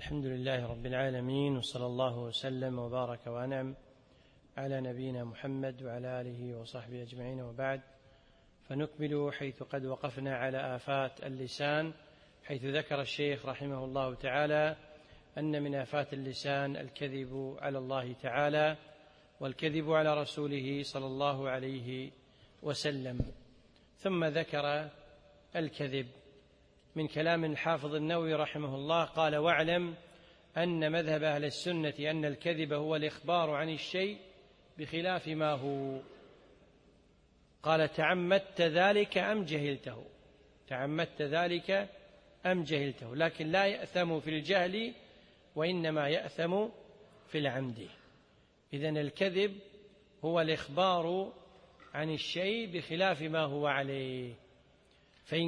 الحمد لله رب العالمين، وصلى الله وسلم وبارك وأنعم على نبينا محمد وعلى آله وصحبه أجمعين، وبعد، فنكمل حيث قد وقفنا على آفات اللسان، حيث ذكر الشيخ رحمه الله تعالى أن من آفات اللسان الكذب على الله تعالى والكذب على رسوله صلى الله عليه وسلم. ثم ذكر الكذب من كلام الحافظ النووي رحمه الله، قال: واعلم أن مذهب أهل السنة أن الكذب هو الإخبار عن الشيء بخلاف ما هو. قال: تعمدت ذلك أم جهلته؟ تعمدت ذلك أم جهلته؟ لكن لا يأثم في الجهل، وإنما يأثم في العمد. إذن الكذب هو الإخبار عن الشيء بخلاف ما هو عليه. فإن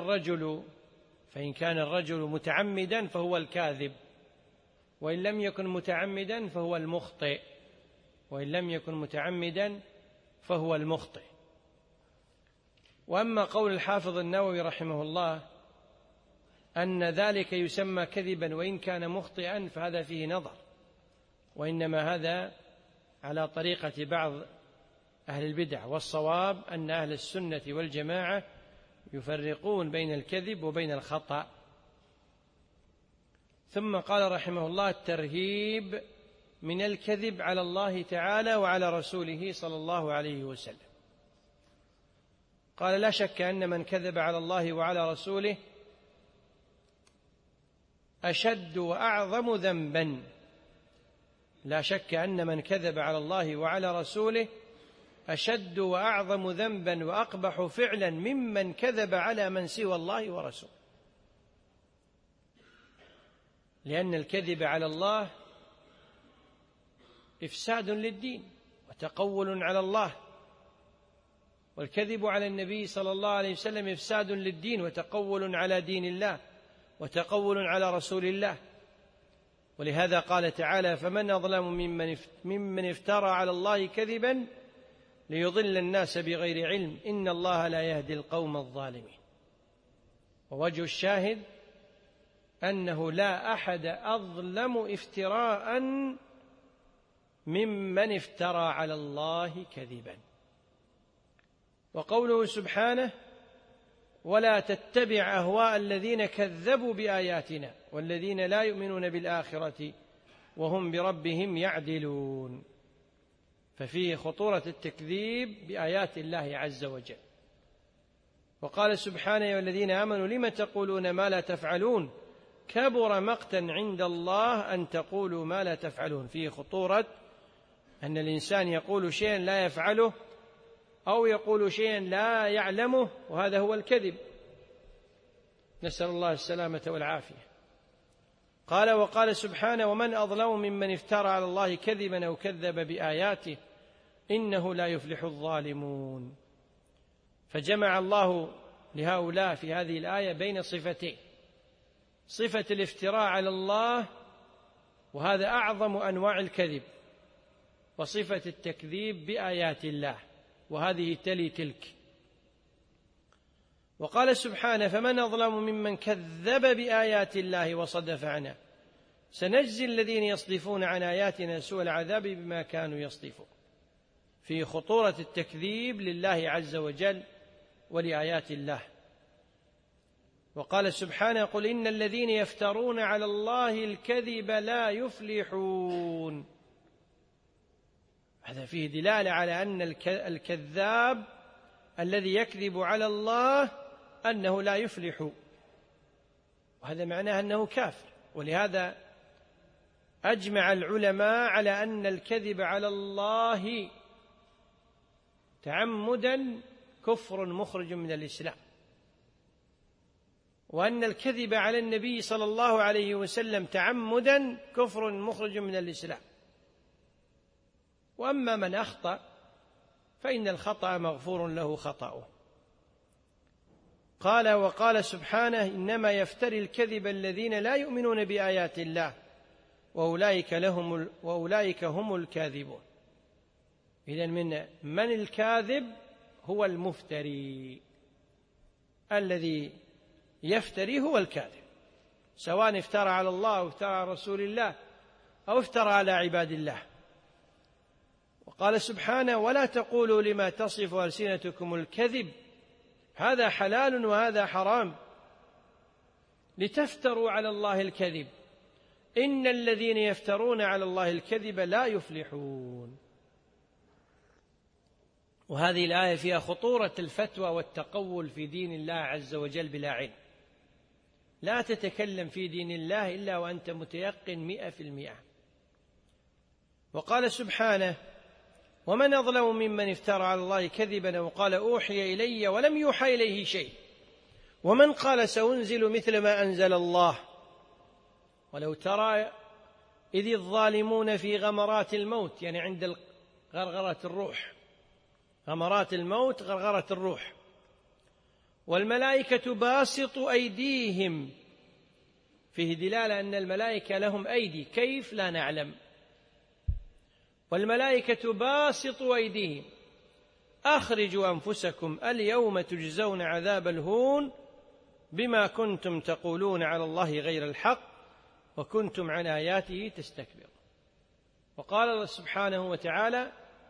كان الرجل متعمدا فهو الكاذب، وإن لم يكن متعمدا فهو المخطئ، وأما قول الحافظ النووي رحمه الله أن ذلك يسمى كذبا وإن كان مخطئا، فهذا فيه نظر، وإنما هذا على طريقة بعض أهل البدع، والصواب أن أهل السنة والجماعة يفرقون بين الكذب وبين الخطأ. ثم قال رحمه الله: الترهيب من الكذب على الله تعالى وعلى رسوله صلى الله عليه وسلم. قال: لا شك أن من كذب على الله وعلى رسوله أشد وأعظم ذنبا. لا شك أن من كذب على الله وعلى رسوله أشد وأعظم ذنبا وأقبح فعلا ممن كذب على من سوى الله ورسوله. لأن الكذب على الله إفساد للدين وتقول على الله، والكذب على النبي صلى الله عليه وسلم إفساد للدين وتقول على دين الله وتقول على رسول الله. ولهذا قال تعالى: فمن أظلم ممن افترى على الله كذبا ليضل الناس بغير علم إن الله لا يهدي القوم الظالمين. ووجه الشاهد أنه لا أحد أظلم افتراء ممن افترى على الله كذبا. وقوله سبحانه: ولا تتبع أهواء الذين كذبوا بآياتنا والذين لا يؤمنون بالآخرة وهم بربهم يعدلون. ففيه خطورة التكذيب بآيات الله عز وجل. وقال سبحانه: يا الذين آمنوا لم تقولون ما لا تفعلون كبر مقتا عند الله أن تقولوا ما لا تفعلون. فيه خطورة أن الإنسان يقول شيئا لا يفعله، أو يقول شيئا لا يعلمه، وهذا هو الكذب، نسأل الله السلامة والعافية. قال: وقال سبحانه: ومن أظلم ممن افترى على الله كذبا أو كذب بآياته إنه لا يفلح الظالمون. فجمع الله لهؤلاء في هذه الآية بين صفتين: صفة الافتراء على الله، وهذا أعظم أنواع الكذب، وصفة التكذيب بآيات الله، وهذه تلي تلك. وقال سبحانه: فمن أظلم ممن كذب بآيات الله وصدف عنها سنجزي الذين يصدفون عن آياتنا سوء العذاب بما كانوا يصدفون. في خطورة التكذيب لله عز وجل ولآيات الله. وقال سبحانه: قل إن الذين يفترون على الله الكذب لا يفلحون. هذا فيه دلالة على أن الكذاب الذي يكذب على الله أنه لا يفلح، وهذا معناه أنه كافر. ولهذا أجمع العلماء على أن الكذب على الله تعمدا كفر مخرج من الإسلام، وأن الكذب على النبي صلى الله عليه وسلم تعمدا كفر مخرج من الإسلام. وأما من أخطأ فإن الخطأ مغفور له خطأه. قال: وقال سبحانه: إنما يفتري الكذب الذين لا يؤمنون بآيات الله وأولئك هم الكاذبون. إذن من الكاذب هو المفتري، الذي يفتري هو الكاذب. سواء افترى على الله أو افترى على رسول الله أو افترى على عباد الله. وقال سبحانه: ولا تقولوا لما تصف ألسنتكم الكذب هذا حلال وهذا حرام لتفتروا على الله الكذب إن الذين يفترون على الله الكذب لا يفلحون. وهذه الآية فيها خطورة الفتوى والتقول في دين الله عز وجل بلا علم. لا تتكلم في دين الله إلا وأنت متيقن 100%. وقال سبحانه: ومن أظلم ممن افترى على الله كذبا وقال أوحي إلي ولم يوحى إليه شيء ومن قال سأنزل مثل ما أنزل الله. ولو ترى إذ الظالمون في غمرات الموت، يعني عند غرغرة الروح، غمرات الموت غرغرة الروح، والملائكة باسطوا أيديهم، فيه دلالة أن الملائكة لهم أيدي، كيف لا نعلم. والملائكة باسطوا أيديهم أخرجوا أنفسكم اليوم تجزون عذاب الهون بما كنتم تقولون على الله غير الحق وكنتم عن آياته تستكبرون. وقال الله سبحانه وتعالى: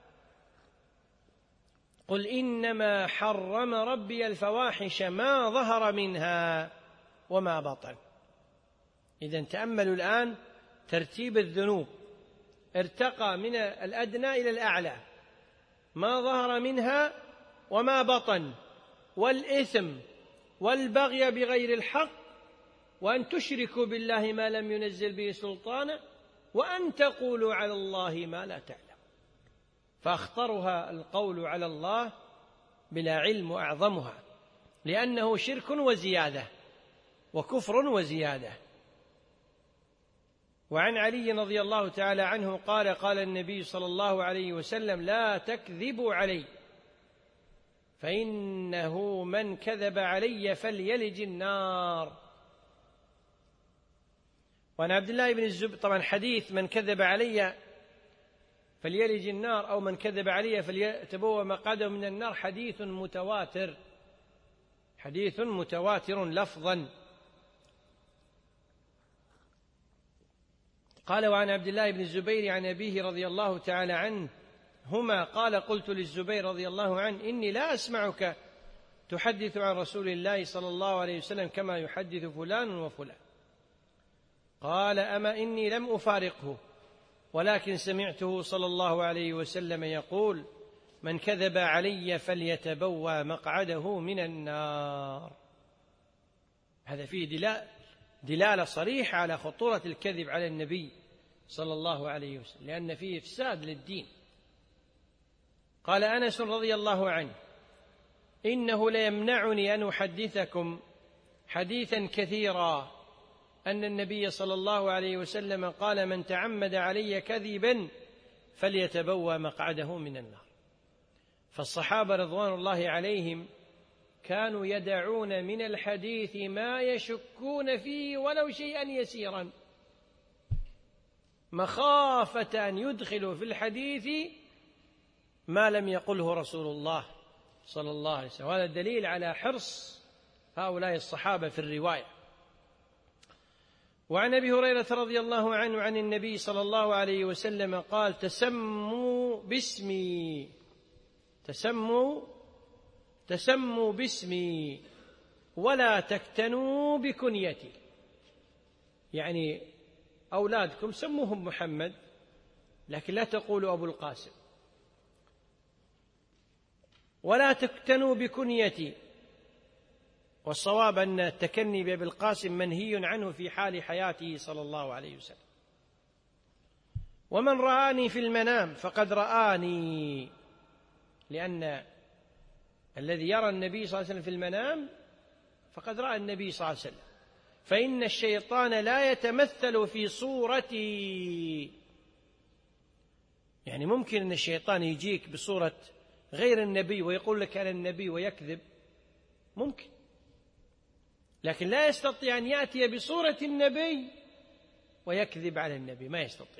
قل إنما حرم ربي الفواحش ما ظهر منها وما بطن. إذن تأملوا الآن ترتيب الذنوب، ارتقى من الأدنى إلى الأعلى، ما ظهر منها وما بطن، والإثم والبغي بغير الحق، وأن تشركوا بالله ما لم ينزل به سلطانا، وأن تقولوا على الله ما لا تعلم. فأخطرها القول على الله بلا علم وأعظمها، لأنه شرك وزيادة وكفر وزيادة. وعن علي رضي الله تعالى عنه قال: قال النبي صلى الله عليه وسلم: لا تكذبوا علي فإنه من كذب علي فليلج النار. وعن عبد الله بن الزبير، طبعا حديث من كذب علي فليلج النار أو من كذب علي فليتبوأ مقعده من النار، حديث متواتر، حديث متواتر لفظا. قال: وعن عبد الله بن الزبير عن أبيه رضي الله تعالى عنهما قال: قلت للزبير رضي الله عنه: إني لا أسمعك تحدث عن رسول الله صلى الله عليه وسلم كما يحدث فلان وفلان. قال: أما إني لم أفارقه ولكن سمعته صلى الله عليه وسلم يقول: من كذب علي فليتبوأ مقعده من النار. هذا فيه دلالة صريحة على خطورة الكذب على النبي صلى الله عليه وسلم، لأن فيه إفساد للدين. قال أنس رضي الله عنه: إنه ليمنعني أن أحدثكم حديثا كثيرا أن النبي صلى الله عليه وسلم قال: من تعمد علي كذبا فليتبوأ مقعده من النار. فالصحابة رضوان الله عليهم كانوا يدعون من الحديث ما يشكون فيه ولو شيئا يسيرا، مخافة أن يدخلوا في الحديث ما لم يقله رسول الله صلى الله عليه وسلم. وهذا دليل على حرص هؤلاء الصحابة في الرواية. وعن أبي هريرة رضي الله عنه عن النبي صلى الله عليه وسلم قال: تسموا باسمي، تسموا باسمي ولا تكتنوا بكنيتي. يعني أولادكم سموهم محمد، لكن لا تقولوا أبو القاسم. ولا تكتنوا بكنيتي، والصواب أن التكني بأبي القاسم منهي عنه في حال حياته صلى الله عليه وسلم. ومن رآني في المنام فقد رآني، لأن الذي يرى النبي صلى الله عليه وسلم في المنام فقد رأى النبي صلى الله عليه وسلم. فإن الشيطان لا يتمثل في صورتي، يعني ممكن أن الشيطان يجيك بصورة غير النبي ويقول لك أنا النبي ويكذب، ممكن، لكن لا يستطيع أن يأتي بصورة النبي ويكذب على النبي، ما يستطيع.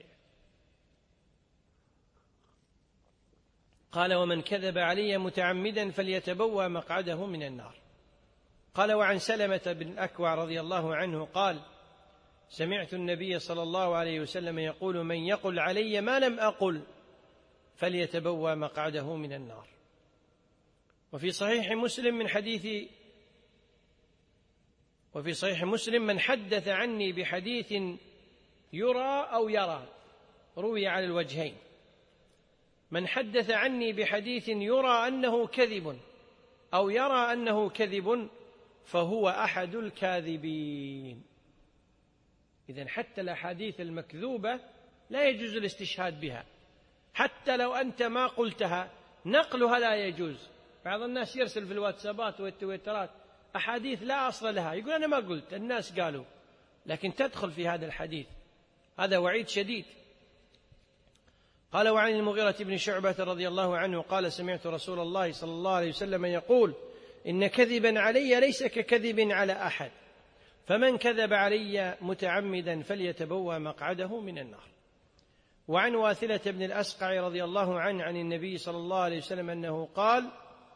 قال: ومن كذب علي متعمدا فليتبوأ مقعده من النار. قال: وعن سلمة بن الأكوع رضي الله عنه قال: سمعت النبي صلى الله عليه وسلم يقول: من يقل علي ما لم أقل فليتبوأ مقعده من النار. وفي صحيح مسلم من حدث عني بحديث يرى أو يرى، روي على الوجهين، من حدث عني بحديث يرى أنه كذب أو يرى أنه كذب فهو أحد الكاذبين. إذن حتى الأحاديث المكذوبة لا يجوز الاستشهاد بها، حتى لو أنت ما قلتها نقلها لا يجوز. بعض الناس يرسل في الواتسابات والتويترات أحاديث لا أصل لها، يقول أنا ما قلت، الناس قالوا، لكن تدخل في هذا الحديث، هذا وعيد شديد. قال: وعن المغيرة بن شعبة رضي الله عنه قال: سمعت رسول الله صلى الله عليه وسلم يقول: إن كذبا علي ليس ككذب على أحد، فمن كذب علي متعمدا فليتبوأ مقعده من النار. وعن واثلة بن الأسقع رضي الله عنه عن النبي صلى الله عليه وسلم أنه قال: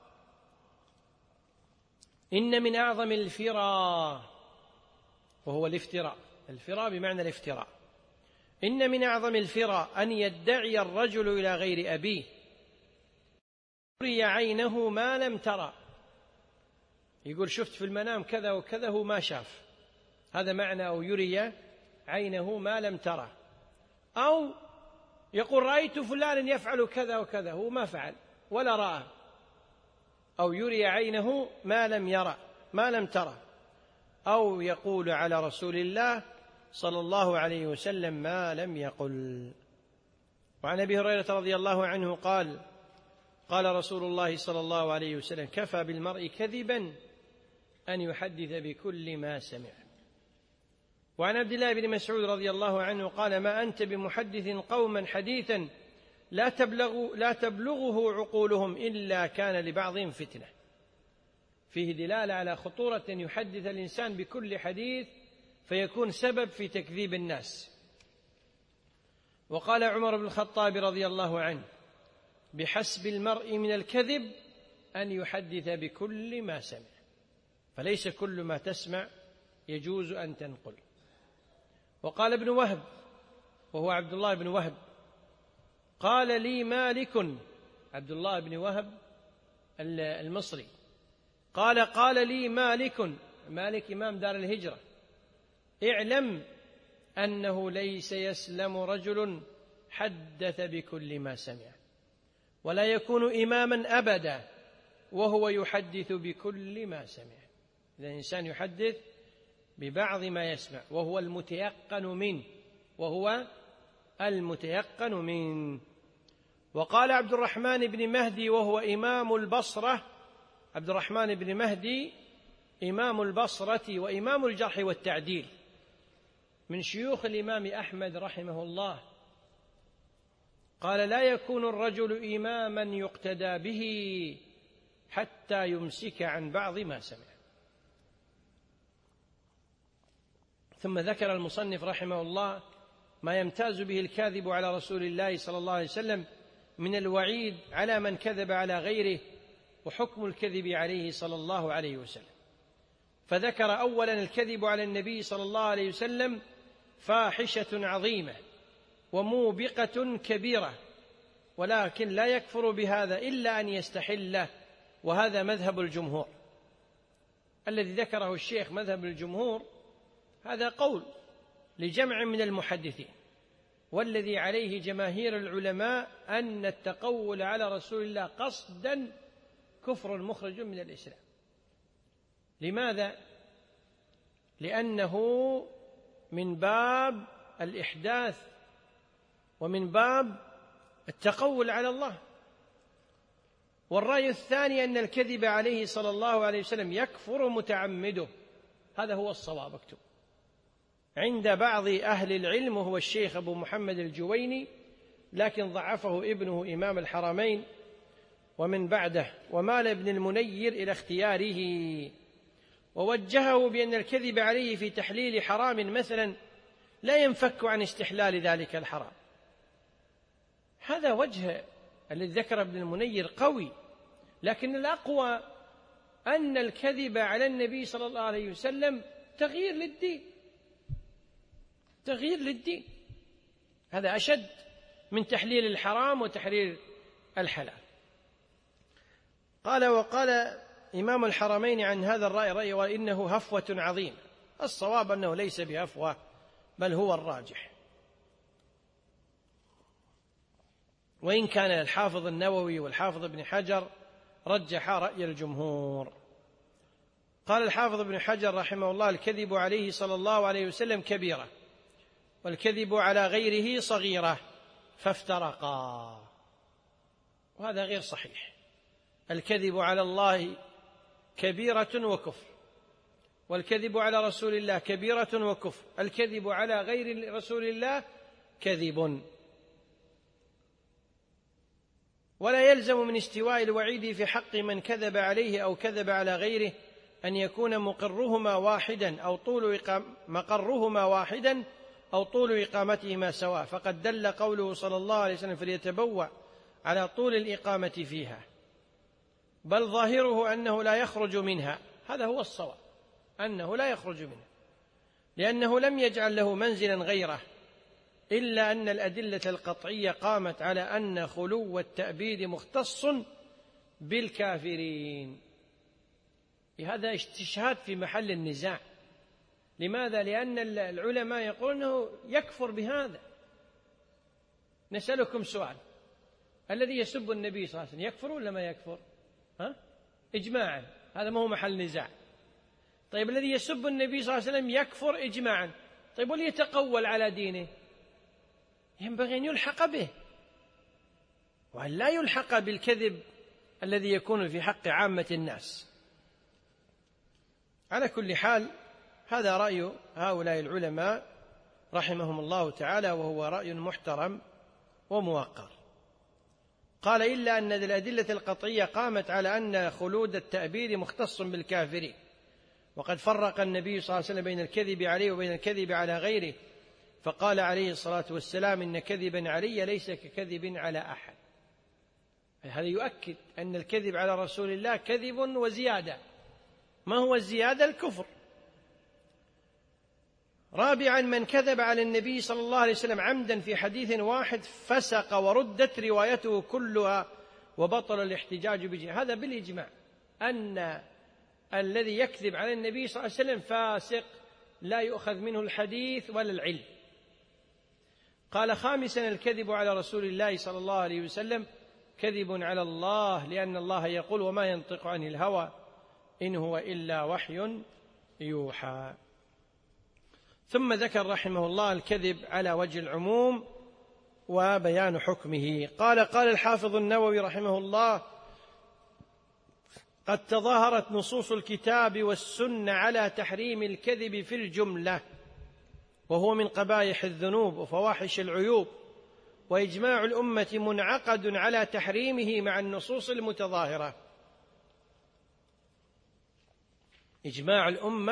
إن من أعظم الفرى، وهو الافتراء، الفراء بمعنى الافتراء، إن من أعظم الفرى أن يدعي الرجل إلى غير أبيه يري عينه ما لم ترى، يقول شفت في المنام كذا وكذا، هو ما شاف، هذا معنى أو يري عينه ما لم ترى. أو يقول رأيت فلان يفعل كذا وكذا، هو ما فعل ولا رأى. أو يري عينه ما لم يرى ما لم ترى. أو يقول على رسول الله صلى الله عليه وسلم ما لم يقل. وعن أبي هريرة رضي الله عنه قال: قال رسول الله صلى الله عليه وسلم: كفى بالمرء كذبا أن يحدث بكل ما سمع. وعن عبد الله بن مسعود رضي الله عنه قال: ما أنت بمحدث قوما حديثا لا تبلغه عقولهم إلا كان لبعضهم فتنة. فيه دلالة على خطورة أن يحدث الإنسان بكل حديث فيكون سبب في تكذيب الناس. وقال عمر بن الخطاب رضي الله عنه: بحسب المرء من الكذب أن يحدث بكل ما سمع، فليس كل ما تسمع يجوز أن تنقل. وقال ابن وهب، وهو عبد الله بن وهب، قال لي مالك، عبد الله بن وهب المصري، قال لي مالك إمام دار الهجرة: اعلم أنه ليس يسلم رجل حدث بكل ما سمع، ولا يكون إماما أبدا وهو يحدث بكل ما سمع. إذا الإنسان يحدث ببعض ما يسمع وهو المتيقن منه. وقال عبد الرحمن بن مهدي وهو إمام البصرة، عبد الرحمن بن مهدي إمام البصرة وإمام الجرح والتعديل، من شيوخ الإمام أحمد رحمه الله، قال: لا يكون الرجل إماما يقتدى به حتى يمسك عن بعض ما سمع. ثم ذكر المصنف رحمه الله ما يمتاز به الكاذب على رسول الله صلى الله عليه وسلم من الوعيد على من كذب على غيره، وحكم الكذب عليه صلى الله عليه وسلم. فذكر أولا الكذب على النبي صلى الله عليه وسلم فاحشة عظيمة وموبقة كبيرة، ولكن لا يكفر بهذا إلا أن يستحله، وهذا مذهب الجمهور. الذي ذكره الشيخ مذهب الجمهور هذا قول لجمع من المحدثين، والذي عليه جماهير العلماء أن التقول على رسول الله قصدا كفر مخرج من الإسلام. لماذا؟ لأنه من باب الإحداث ومن باب التقول على الله. والرأي الثاني أن الكذب عليه صلى الله عليه وسلم يكفر متعمده، هذا هو الصواب مكتوب عند بعض أهل العلم، وهو الشيخ أبو محمد الجويني، لكن ضعفه ابنه إمام الحرمين ومن بعده، ومال ابن المنير إلى اختياره، ووجهه بأن الكذب عليه في تحليل حرام مثلا لا ينفك عن استحلال ذلك الحرام. هذا وجه الذي ذكر ابن المنير قوي، لكن الأقوى أن الكذب على النبي صلى الله عليه وسلم تغيير للدين، تغيير للدين، هذا أشد من تحليل الحرام وتحرير الحلال. وقال إمام الحرمين عن هذا الرأي وإنه هفوة عظيمة. الصواب أنه ليس بهفوة بل هو الراجح، وإن كان الحافظ النووي والحافظ ابن حجر رجح رأي الجمهور. قال الحافظ ابن حجر رحمه الله: الكذب عليه صلى الله عليه وسلم كبيرة، والكذب على غيره صغيرة، فافترقا. وهذا غير صحيح. الكذب على الله كبيرة وكفر، والكذب على رسول الله كبيرة وكفر، الكذب على غير رسول الله كذب. ولا يلزم من استواء الوعيد في حق من كذب عليه أو كذب على غيره أن يكون مقرهما واحدا أو طول إقامتهما سواء، فقد دل قوله صلى الله عليه وسلم: فليتبوأ على طول الإقامة فيها، بل ظاهره أنه لا يخرج منها. هذا هو الصواب، أنه لا يخرج منها، لأنه لم يجعل له منزلا غيره، إلا أن الأدلة القطعية قامت على أن خلو التأبيد مختص بالكافرين. هذا استشهاد في محل النزاع. لماذا؟ لأن العلماء يقولون أنه يكفر بهذا. نسألكم سؤال: الذي يسب النبي صلى الله عليه وسلم يكفر ولا ما يكفر؟ إجماعا، هذا ما هو محل نزاع. طيب الذي يسب النبي صلى الله عليه وسلم يكفر إجماعا، طيب وليتقول على دينه؟ ينبغي أن يلحق به، وأن لا يلحق بالكذب الذي يكون في حق عامة الناس. على كل حال، هذا رأي هؤلاء العلماء رحمهم الله تعالى، وهو رأي محترم وموقر. قال: إلا أن الأدلة القطعية قامت على أن خلود التأبيد مختص بالكافرين، وقد فرق النبي صلى الله عليه وسلم بين الكذب عليه وبين الكذب على غيره، فقال عليه الصلاة والسلام: إن كذبا علي ليس ككذب على أحد. هذا يؤكد أن الكذب على رسول الله كذب وزيادة. ما هو الزيادة؟ الكفر. رابعا: من كذب على النبي صلى الله عليه وسلم عمدا في حديث واحد فسق وردت روايته كلها وبطل الاحتجاج به. هذا بالإجماع أن الذي يكذب على النبي صلى الله عليه وسلم فاسق، لا يؤخذ منه الحديث ولا العلم. قال: خامسا: الكذب على رسول الله صلى الله عليه وسلم كذب على الله، لأن الله يقول: وما ينطق عن الهوى إن هو إلا وحي يوحى. ثم ذكر رحمه الله الكذب على وجه العموم وبيان حكمه. قال الحافظ النووي رحمه الله: قد تظاهرت نصوص الكتاب والسنة على تحريم الكذب في الجملة، وهو من قبائح الذنوب وفواحش العيوب، وإجماع الأمة منعقد على تحريمه مع النصوص المتظاهرة. إجماع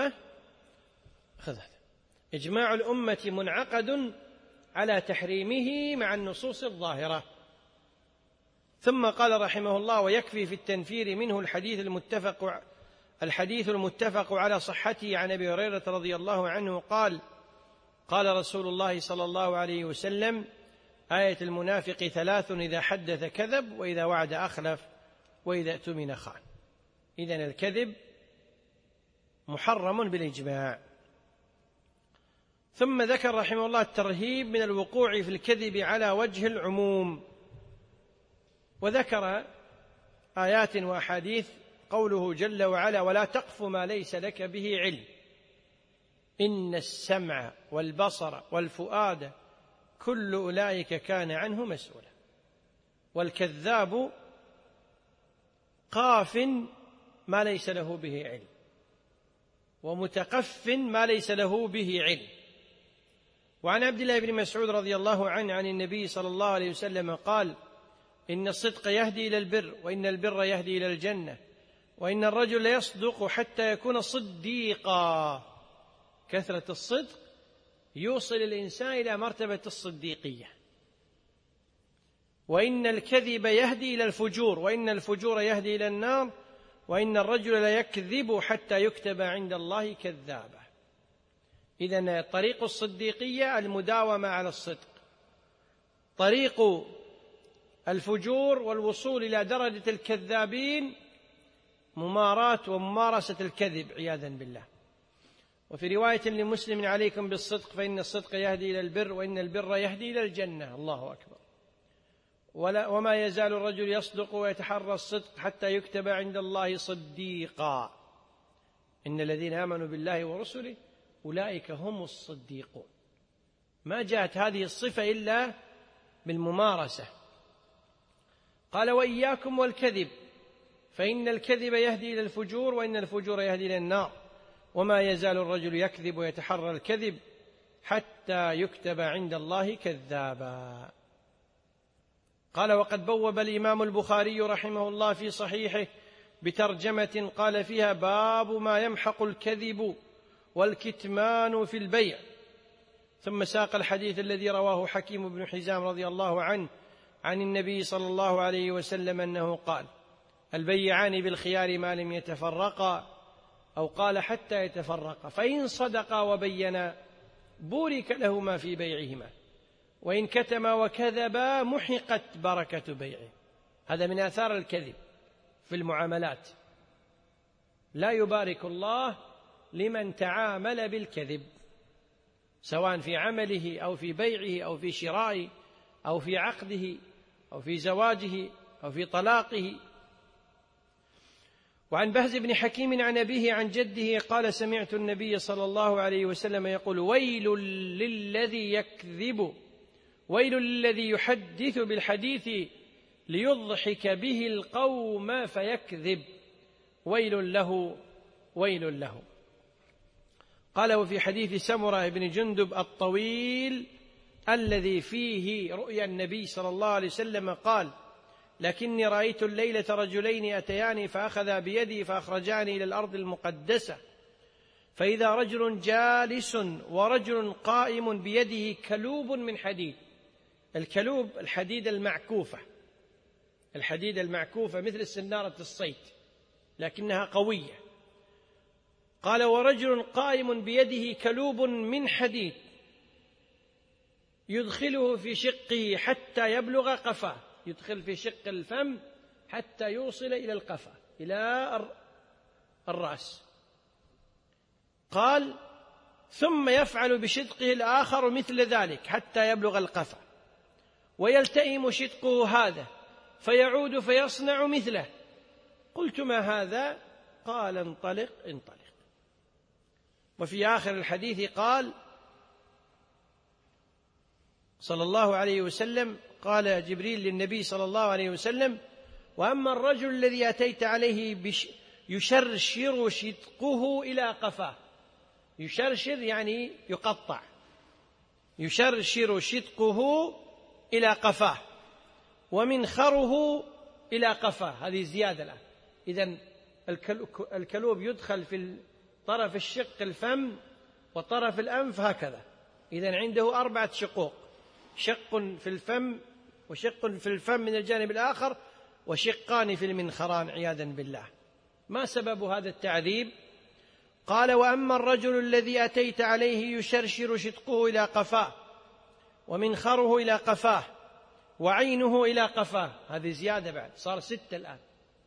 الأمة منعقد على تحريمه مع النصوص الظاهرة. ثم قال رحمه الله: ويكفي في التنفير منه الحديث المتفق على صحته عن أبي هريرة رضي الله عنه قال رسول الله صلى الله عليه وسلم: آية المنافق 3: إذا حدث كذب، وإذا وعد أخلف، وإذا اؤتمن خان. إذن الكذب محرم بالإجماع. ثم ذكر رحمه الله الترهيب من الوقوع في الكذب على وجه العموم، وذكر آيات وأحاديث. قوله جل وعلا: ولا تقف ما ليس لك به علم، إن السمع والبصر والفؤاد كل أولئك كان عنه مسؤولا. والكذاب قاف ما ليس له به علم، ومتقف ما ليس له به علم. وعن عبد الله بن مسعود رضي الله عنه عن النبي صلى الله عليه وسلم قال: إن الصدق يهدي إلى البر، وإن البر يهدي إلى الجنة، وإن الرجل يصدق حتى يكون صديقا. كثرة الصدق يوصل الإنسان إلى مرتبة الصديقية. وإن الكذب يهدي إلى الفجور، وإن الفجور يهدي إلى النار، وإن الرجل ليكذب حتى يكتب عند الله كذابا. إذن طريق الصديقية المداومة على الصدق، طريق الفجور والوصول إلى درجة الكذابين مماراة وممارسة الكذب عياذا بالله. وفي رواية لمسلم: عليكم بالصدق فإن الصدق يهدي إلى البر وإن البر يهدي إلى الجنة. الله أكبر. وما يزال الرجل يصدق ويتحرى الصدق حتى يكتب عند الله صديقا. إن الذين آمنوا بالله ورسله أولئك هم الصديقون. ما جاءت هذه الصفة إلا بالممارسة. قال: وإياكم والكذب فإن الكذب يهدي إلى الفجور وإن الفجور يهدي إلى النار. وما يزال الرجل يكذب ويتحرى الكذب حتى يكتب عند الله كذابا. قال: وقد بوب الإمام البخاري رحمه الله في صحيحه بترجمة قال فيها: باب ما يمحق الكذب والكتمان في البيع. ثم ساق الحديث الذي رواه حكيم بن حزام رضي الله عنه عن النبي صلى الله عليه وسلم أنه قال: البيعان بالخيار ما لم يتفرقا، أو قال حتى يتفرقا، فإن صدقا وبينا بورك لهما في بيعهما، وإن كتما وكذبا محقت بركة بيعه. هذا من آثار الكذب في المعاملات. لا يبارك الله لمن تعامل بالكذب، سواء في عمله أو في بيعه أو في شرائه أو في عقده أو في زواجه أو في طلاقه. وعن بهز بن حكيم عن أبيه عن جده قال: سمعت النبي صلى الله عليه وسلم يقول: ويل للذي يكذب، ويل للذي يحدث بالحديث ليضحك به القوم فيكذب، ويل له ويل له. قال: وفي حديث سمرة بن جندب الطويل الذي فيه رؤيا النبي صلى الله عليه وسلم قال: لكني رأيت الليلة رجلين أتياني فأخذا بيدي فأخرجاني إلى الأرض المقدسة، فإذا رجل جالس ورجل قائم بيده كلوب من حديد. الكلوب الحديد المعكوفة، الحديد المعكوفة مثل سنارة الصيد لكنها قوية. قال: ورجل قائم بيده كلوب من حديد يدخله في شقه حتى يبلغ قفاه، يدخل في شق الفم حتى يوصل إلى القفا إلى الرأس. قال: ثم يفعل بشدقه الآخر مثل ذلك حتى يبلغ القفا، ويلتئم شدقه هذا فيعود فيصنع مثله. قلت: ما هذا؟ قال: انطلق انطلق. وفي آخر الحديث قال صلى الله عليه وسلم: قال جبريل للنبي صلى الله عليه وسلم: وأما الرجل الذي أتيت عليه يشرشر شدقه إلى قفاه. يشرشر يعني يقطع، يشرشر شدقه إلى قفاه ومنخره إلى قفاه. هذه زيادة الآن. إذن الكلوب يدخل في طرف الشق الفم وطرف الأنف هكذا. إذن عنده 4 شقوق: شق في الفم وشق في الفم من الجانب الآخر وشقان في المنخران عياذا بالله. ما سبب هذا التعذيب؟ قال: وأما الرجل الذي أتيت عليه يشرشر شدقه إلى قفاه ومنخره إلى قفاه وعينه إلى قفاه. هذه زيادة بعد، صار 6 الآن.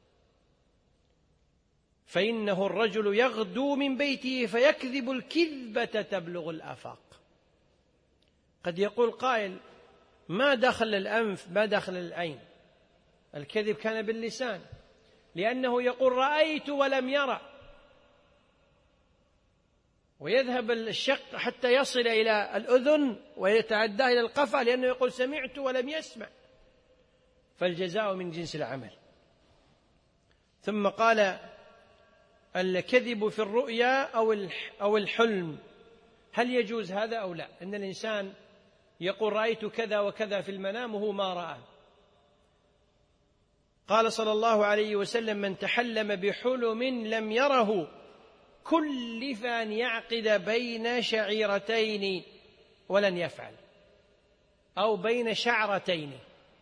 فإنه الرجل يغدو من بيته فيكذب الكذبة تبلغ الآفاق. قد يقول قائل: ما دخل الأنف ما دخل العين؟ الكذب كان باللسان، لأنه يقول رأيت ولم يرى، ويذهب الشق حتى يصل إلى الأذن ويتعدى إلى القفا، لأنه يقول سمعت ولم يسمع. فالجزاء من جنس العمل. ثم قال: الكذب في الرؤيا أو الحلم، هل يجوز هذا أو لا؟ إن الإنسان يقول رأيت كذا وكذا في المنام وهو ما رأى. قال صلى الله عليه وسلم: من تحلم بحلم لم يره كلف أن يعقد بين شعيرتين ولن يفعل، أو بين شعرتين،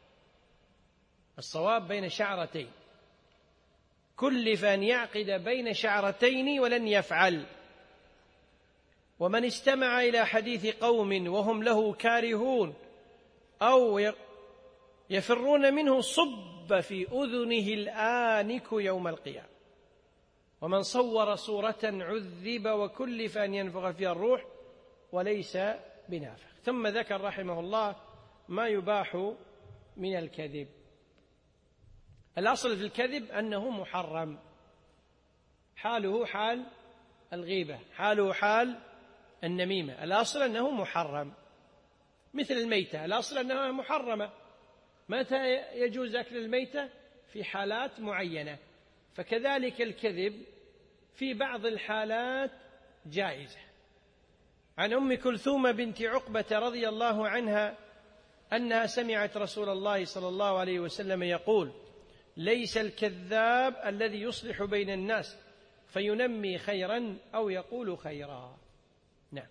الصواب بين شعرتين. كلف أن يعقد بين شعرتين ولن يفعل. ومن استمع إلى حديث قوم وهم له كارهون أو يفرون منه صب في أذنه الآنك يوم القيامة، ومن صور صورة عذب وكلف أن ينفخ فيها الروح وليس بنافخ. ثم ذكر رحمه الله ما يباح من الكذب. الأصل في الكذب أنه محرم، حاله حال الغيبة، حاله حال النميمة، الأصل أنه محرم. مثل الميتة، الأصل أنها محرمة. متى يجوز أكل الميتة؟ في حالات معينة. فكذلك الكذب في بعض الحالات جائزة. عن أم كلثوم بنت عقبة رضي الله عنها أنها سمعت رسول الله صلى الله عليه وسلم يقول: ليس الكذاب الذي يصلح بين الناس فينمي خيرا أو يقول خيرا. نعم.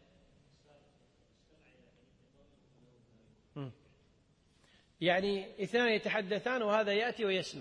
يعني اثنان يتحدثان وهذا يأتي ويسمع،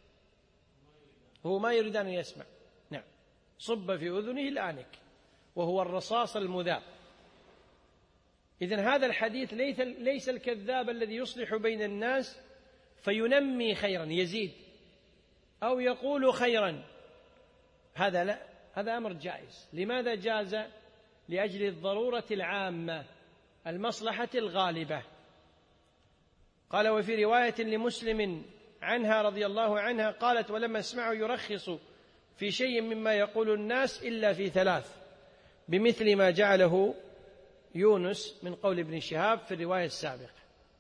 هو ما يريد أن يسمع. نعم. صب في أذنه الآنك وهو الرصاص المذاب. إذن هذا الحديث ليس الكذاب الذي يصلح بين الناس فينمي خيرا، يزيد أو يقول خيرا، هذا لا، هذا أمر جائز. لماذا جاز؟ لأجل الضرورة العامة، المصلحة الغالبة. قال: وفي رواية لمسلم عنها رضي الله عنها قالت: ولم أسمعه يرخص في شيء مما يقول الناس إلا في ثلاث، بمثل ما جعله يونس من قول ابن شهاب في الرواية السابقة.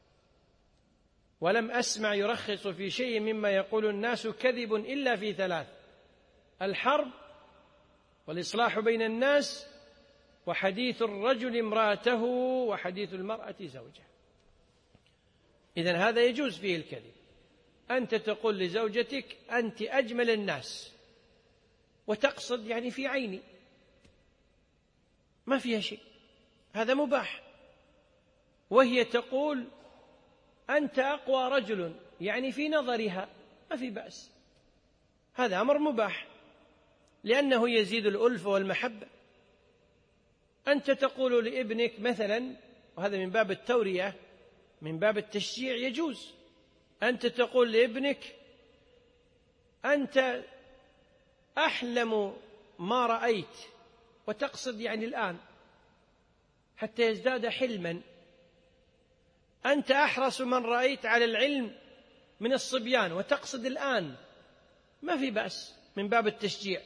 ولم أسمع يرخص في شيء مما يقول الناس كذب إلا في ثلاث: الحرب، والإصلاح بين الناس، وحديث الرجل امرأته، وحديث المرأة زوجها. إذن هذا يجوز فيه الكذب. أنت تقول لزوجتك: أنت أجمل الناس، وتقصد يعني في عيني، ما فيها شيء، هذا مباح. وهي تقول: أنت أقوى رجل، يعني في نظرها، ما في بأس، هذا أمر مباح لأنه يزيد الألفة والمحبة. أنت تقول لابنك مثلا، وهذا من باب التورية، من باب التشجيع يجوز، أنت تقول لابنك: أنت أحلم ما رأيت، وتقصد يعني الآن حتى يزداد حلما. أنت أحرص من رأيت على العلم من الصبيان، وتقصد الآن، ما في بأس، من باب التشجيع.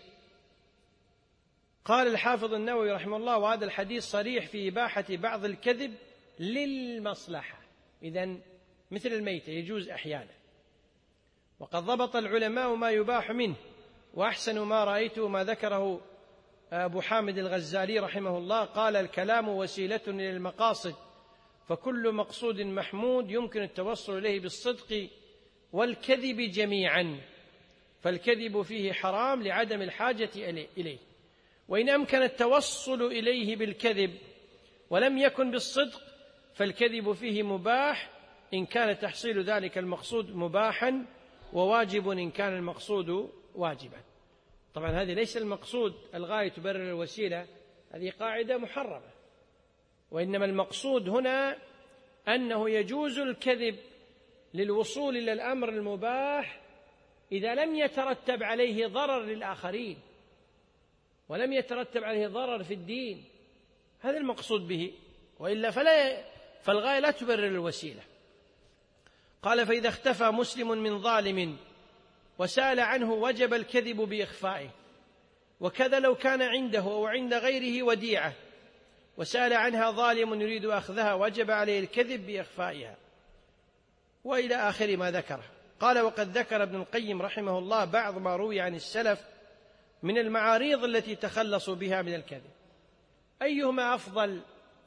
قال الحافظ النووي رحمه الله: وهذا الحديث صريح في إباحة بعض الكذب للمصلحة. إذن مثل الميتة يجوز أحيانا. وقد ضبط العلماء ما يباح منه، وأحسن ما رأيته ما ذكره أبو حامد الغزالي رحمه الله قال: الكلام وسيلة إلى المقاصد، فكل مقصود محمود يمكن التوصل إليه بالصدق والكذب جميعا، فالكذب فيه حرام لعدم الحاجة إليه، وإن أمكن التوصل إليه بالكذب ولم يكن بالصدق فالكذب فيه مباح إن كان تحصيل ذلك المقصود مباحا، وواجب إن كان المقصود واجبا. طبعا هذه ليس المقصود الغاية تبرر الوسيلة، هذه قاعدة محرمة، وإنما المقصود هنا أنه يجوز الكذب للوصول إلى الأمر المباح إذا لم يترتب عليه ضرر للآخرين، ولم يترتب عليه ضرر في الدين، هذا المقصود به، وإلا فالغاية لا تبرر الوسيلة. قال: فإذا اختفى مسلم من ظالم وسأل عنه وجب الكذب بإخفائه، وكذا لو كان عنده أو عند غيره وديعة وسأل عنها ظالم يريد أخذها وجب عليه الكذب بإخفائها، وإلى آخر ما ذكره. قال: وقد ذكر ابن القيم رحمه الله بعض ما روي عن السلف من المعاريض التي تخلصوا بها من الكذب. أيهما أفضل،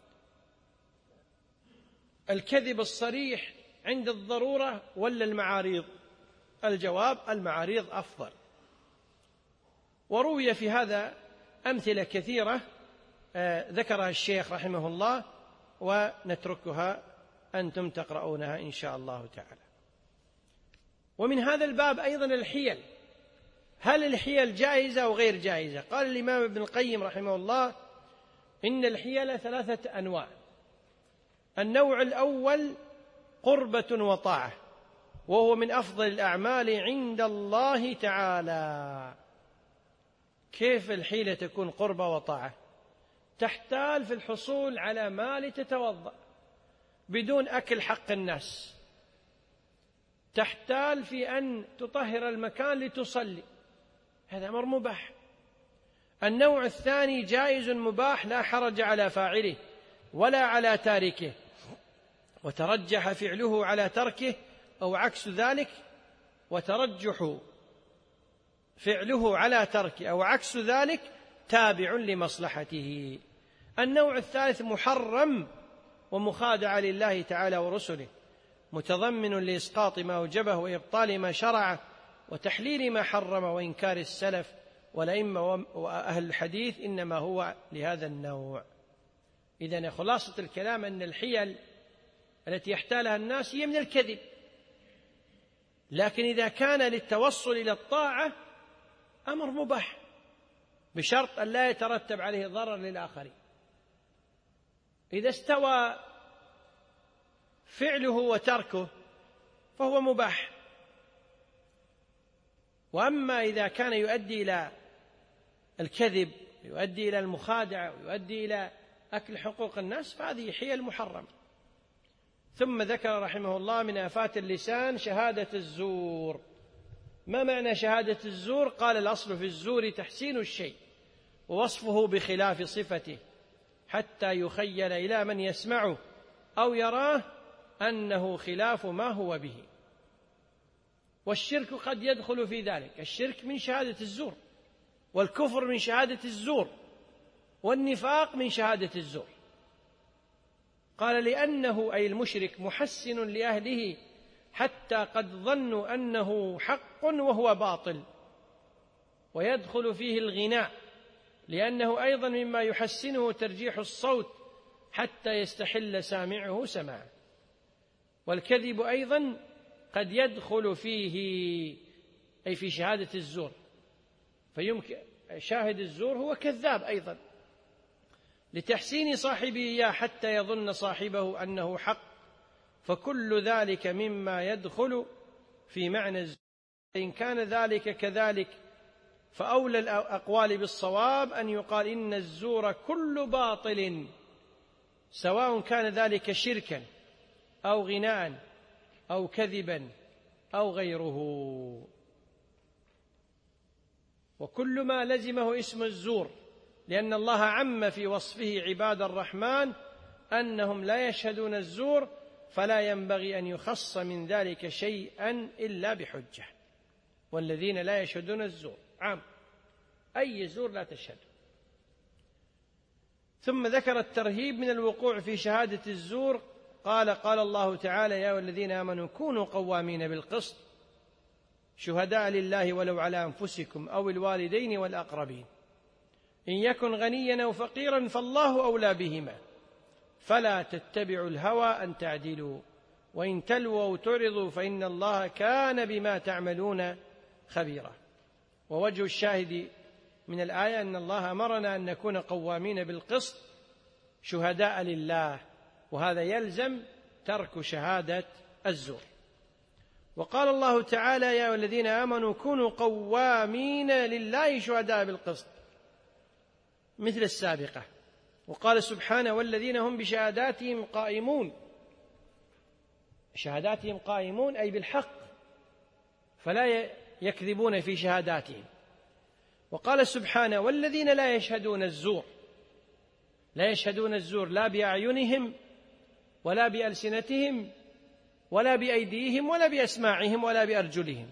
الكذب الصريح عند الضرورة ولا المعاريض؟ الجواب: المعاريض أفضل. وروي في هذا أمثلة كثيرة ذكرها الشيخ رحمه الله، ونتركها أنتم تقرؤونها إن شاء الله تعالى. ومن هذا الباب أيضا الحيل، هل الحيل جائزة أو غير جائزة؟ قال الإمام ابن القيم رحمه الله: إن الحيل 3 أنواع. النوع الأول قربة وطاعة، وهو من أفضل الأعمال عند الله تعالى. كيف الحيلة تكون قربة وطاعة؟ تحتال في الحصول على مال تتوضأ بدون أكل حق الناس، تحتال في أن تطهر المكان لتصلي، هذا أمر مباح. النوع الثاني جائز مباح لا حرج على فاعله ولا على تاركه، وترجح فعله على تركه أو عكس ذلك، وترجح فعله على تركه أو عكس ذلك تابع لمصلحته. النوع الثالث محرم ومخادع لله تعالى ورسله، متضمن لإسقاط ما أوجبه وإبطال ما شرعه وتحليل ما حرم وإنكار السلف والأئمة وأهل الحديث، إنما هو لهذا النوع. إذن خلاصة الكلام أن الحيل التي يحتالها الناس هي من الكذب، لكن إذا كان للتوصل إلى الطاعة أمر مباح بشرط أن لا يترتب عليه ضرر للآخرين. إذا استوى فعله وتركه فهو مباح. وأما إذا كان يؤدي إلى الكذب، يؤدي إلى المخادعة، ويؤدي إلى أكل حقوق الناس، فهذه حيل محرمة. ثم ذكر رحمه الله من آفات اللسان شهادة الزور. ما معنى شهادة الزور؟ قال الأصل في الزور تحسين الشيء ووصفه بخلاف صفته حتى يخيل إلى من يسمعه أو يراه أنه خلاف ما هو به. والشرك قد يدخل في ذلك، الشرك من شهادة الزور، والكفر من شهادة الزور، والنفاق من شهادة الزور. قال لأنه أي المشرك محسن لأهله حتى قد ظنوا أنه حق وهو باطل، ويدخل فيه الغناء لأنه أيضا مما يحسنه ترجيح الصوت حتى يستحل سامعه سماعه. والكذب أيضا قد يدخل فيه أي في شهادة الزور، فيمكن شاهد الزور هو كذاب أيضا لتحسين صاحبه إياه حتى يظن صاحبه أنه حق، فكل ذلك مما يدخل في معنى الزور. إن كان ذلك كذلك فأولى الأقوال بالصواب أن يقال إن الزور كل باطل، سواء كان ذلك شركا أو غناء أو كذبا أو غيره. وكل ما لزمه اسم الزور، لأن الله عم في وصفه عباد الرحمن أنهم لا يشهدون الزور، فلا ينبغي أن يخص من ذلك شيئا إلا بحجة. والذين لا يشهدون الزور عام، أي زور لا تشهد. ثم ذكر الترهيب من الوقوع في شهادة الزور. قال الله تعالى: يا أيها الذين آمنوا كونوا قوامين بالقسط شهداء لله ولو على أنفسكم أو الوالدين والأقربين إن يكن غنيا أو فقيرا فالله أولى بهما فلا تتبعوا الهوى أن تعدلوا وإن تلووا أو تعرضوا فإن الله كان بما تعملون خبيرا. ووجه الشاهد من الآية أن الله أمرنا أن نكون قوامين بالقسط شهداء لله، وهذا يلزم ترك شهادة الزور. وقال الله تعالى: يا أيها الذين آمنوا كونوا قوامين لله شهداء بالقسط، مثل السابقة. وقال سبحانه: والذين هم بشهاداتهم قائمون. شهاداتهم قائمون أي بالحق، فلا يكذبون في شهاداتهم. وقال سبحانه: والذين لا يشهدون الزور. لا يشهدون الزور لا بأعينهم ولا بألسنتهم ولا بأيديهم ولا بأسماعهم ولا بأرجلهم.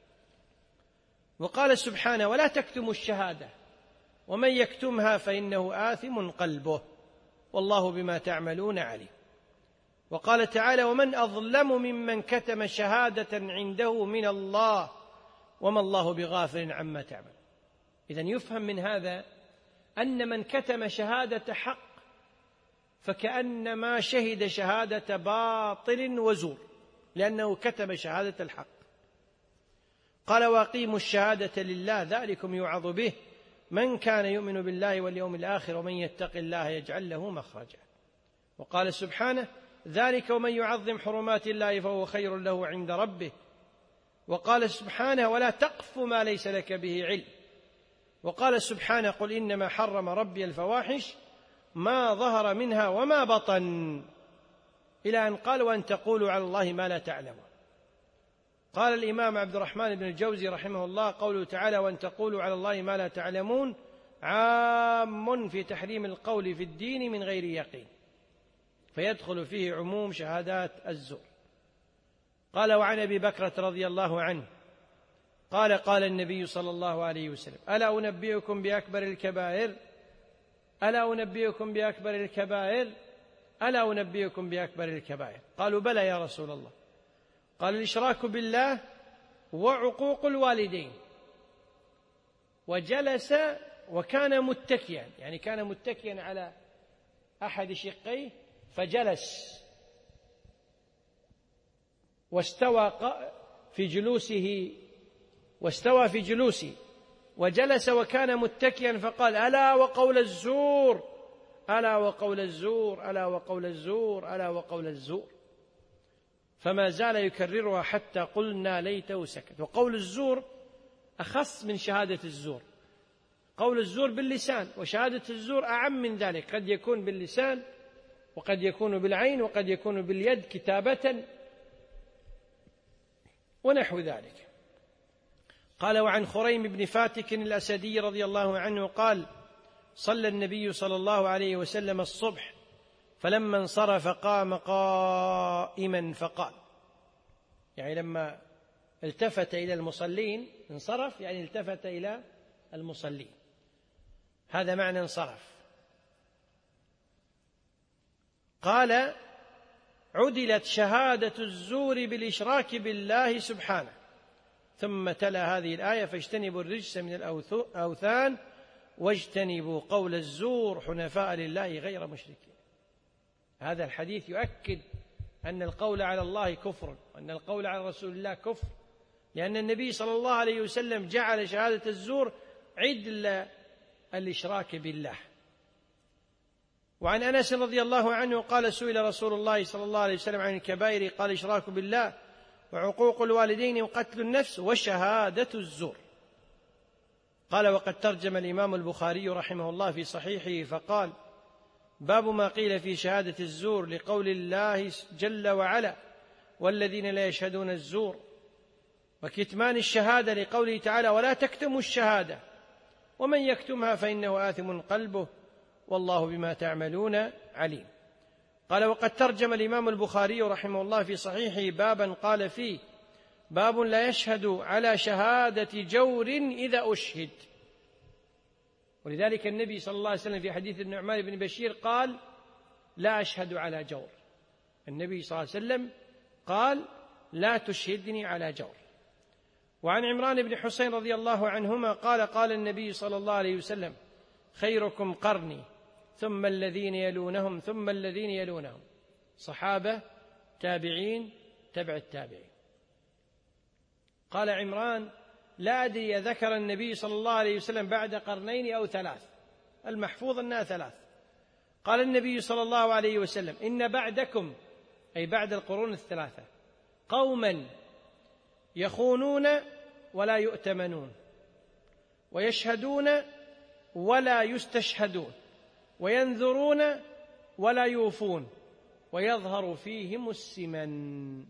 وقال سبحانه: ولا تكتموا الشهادة ومن يكتمها فإنه آثم قلبه والله بما تعملون عليم. وقال تعالى: ومن أظلم ممن كتم شهادة عنده من الله وما الله بغافل عما تعمل. إذن يفهم من هذا أن من كتم شهادة حق فكأنما شهد شهادة باطل وزور، لأنه كتم شهادة الحق. قال: وأقيموا الشهادة لله ذلكم يوعظ به من كان يؤمن بالله واليوم الآخر ومن يتق الله يجعل له مخرجا. وقال سبحانه: ذلك ومن يعظم حرمات الله فهو خير له عند ربه. وقال سبحانه: ولا تقف ما ليس لك به علم. وقال سبحانه: قل إنما حرم ربي الفواحش ما ظهر منها وما بطن، إلى أن قال: وأن تقولوا على الله ما لا تعلمون. قال الإمام عبد الرحمن بن الجوزي رحمه الله: قوله تعالى: وأن تقولوا على الله ما لا تعلمون عام في تحريم القول في الدين من غير يقين، فيدخل فيه عموم شهادات الزور. قال: وعن أبي بكرة رضي الله عنه قال: قال النبي صلى الله عليه وسلم: ألا أنبئكم بأكبر الكبائر؟ ألا أنبئكم بأكبر الكبائر؟ ألا أنبئكم بأكبر الكبائر؟ قالوا: بلى يا رسول الله. قال: الإشراك بالله وعقوق الوالدين. وجلس وكان متكئا، يعني كان متكئا على أحد شقيه فجلس واستوى في جلوسه وجلس وكان متكئا فقال: ألا وقول الزور، ألا وقول الزور، ألا وقول الزور، ألا وقول الزور. فما زال يكررها حتى قلنا ليته سكت. وقول الزور أخص من شهادة الزور. قول الزور باللسان، وشهادة الزور أعم من ذلك، قد يكون باللسان وقد يكون بالعين وقد يكون باليد كتابة ونحو ذلك. قال: وعن خريم بن فاتك الأسدي رضي الله عنه قال: صلى النبي صلى الله عليه وسلم الصبح، فلما انصرف قام قائما فقال، يعني لما التفت إلى المصلين، انصرف يعني التفت إلى المصلين، هذا معنى انصرف. قال: عدلت شهادة الزور بالإشراك بالله سبحانه. ثم تلا هذه الآية: فاجتنبوا الرجس من الأوثان واجتنبوا قول الزور حنفاء لله غير مشركين. هذا الحديث يؤكد أن القول على الله كفر، وأن القول على رسول الله كفر، لأن النبي صلى الله عليه وسلم جعل شهادة الزور عدل الإشراك بالله. وعن أنس رضي الله عنه قال: سئل رسول الله صلى الله عليه وسلم عن الكبائر، قال: إشراك بالله وعقوق الوالدين وقتل النفس وشهادة الزور. قال: وقد ترجم الإمام البخاري رحمه الله في صحيحه فقال: باب ما قيل في شهادة الزور لقول الله جل وعلا: والذين لا يشهدون الزور، وكتمان الشهادة لقوله تعالى: ولا تكتموا الشهادة ومن يكتمها فإنه آثم قلبه والله بما تعملون عليم. قال: وقد ترجم الإمام البخاري رحمه الله في صحيحه بابا قال فيه: باب لا يشهد على شهادة جور إذا أشهد. ولذلك النبي صلى الله عليه وسلم في حديث النعمان بن بشير قال: لا أشهد على جور. النبي صلى الله عليه وسلم قال: لا تشهدني على جور. وعن عمران بن حسين رضي الله عنهما قال: قال النبي صلى الله عليه وسلم: خيركم قرني ثم الذين يلونهم ثم الذين يلونهم. صحابة، تابعين، تبع التابعين. قال عمران: لا أدري ذكر النبي صلى الله عليه وسلم بعد قرنين أو ثلاث، المحفوظ أنها ثلاث. قال النبي صلى الله عليه وسلم: إن بعدكم، أي بعد القرون الثلاثة، قوما يخونون ولا يؤتمنون، ويشهدون ولا يستشهدون، وينذرون ولا يوفون، ويظهر فيهم السمن.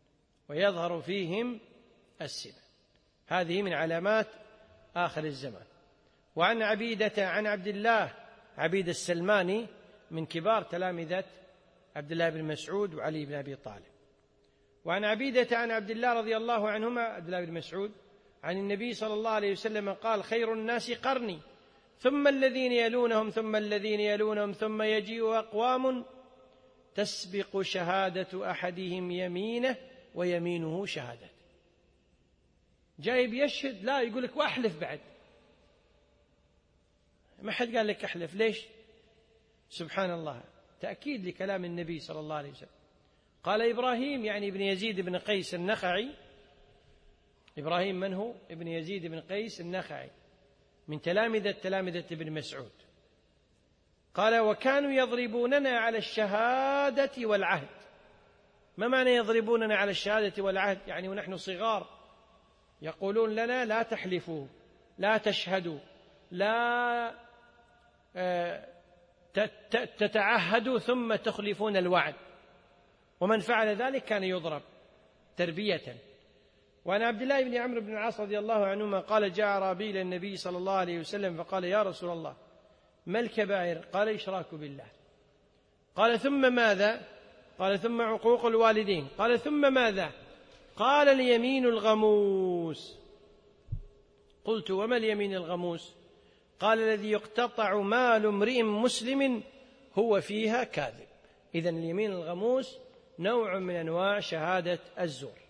هذه من علامات آخر الزمان. وعن عبيدة عن عبد الله عبيد السلماني من كبار تلامذة عبد الله بن مسعود وعلي بن أبي طالب. وعن عبيدة عن عبد الله رضي الله عنهما عبد الله بن مسعود عن النبي صلى الله عليه وسلم قال: خير الناس قرني ثم الذين يلونهم ثم الذين يلونهم ثم يجيء أقوام تسبق شهادة أحدهم يمينه ويمينه شهادته. جايب يشهد، لا يقول لك وأحلف بعد، ما حد قال لك أحلف. ليش؟ سبحان الله، تأكيد لكلام النبي صلى الله عليه وسلم. قال إبراهيم، يعني ابن يزيد بن قيس النخعي. إبراهيم من هو؟ ابن يزيد بن قيس النخعي، من تلامذة ابن مسعود. قال: وكانوا يضربوننا على الشهادة والعهد. ما معنى يضربوننا على الشهادة والعهد؟ يعني ونحن صغار يقولون لنا: لا تحلفوا، لا تشهدوا، لا تتعهدوا ثم تخلفون الوعد. ومن فعل ذلك كان يضرب تربية. وعن عبد الله بن عمرو بن العاص رضي الله عنهما قال: جاء أعرابي إلى النبي صلى الله عليه وسلم فقال: يا رسول الله، ما الكبائر؟ قال: إشراك بالله. قال: ثم ماذا؟ قال: ثم عقوق الوالدين. قال: ثم ماذا؟ قال: اليمين الغموس. قلت: وما اليمين الغموس؟ قال: الذي يقتطع مال امرئ مسلم هو فيها كاذب. إذن اليمين الغموس نوع من أنواع شهادة الزور.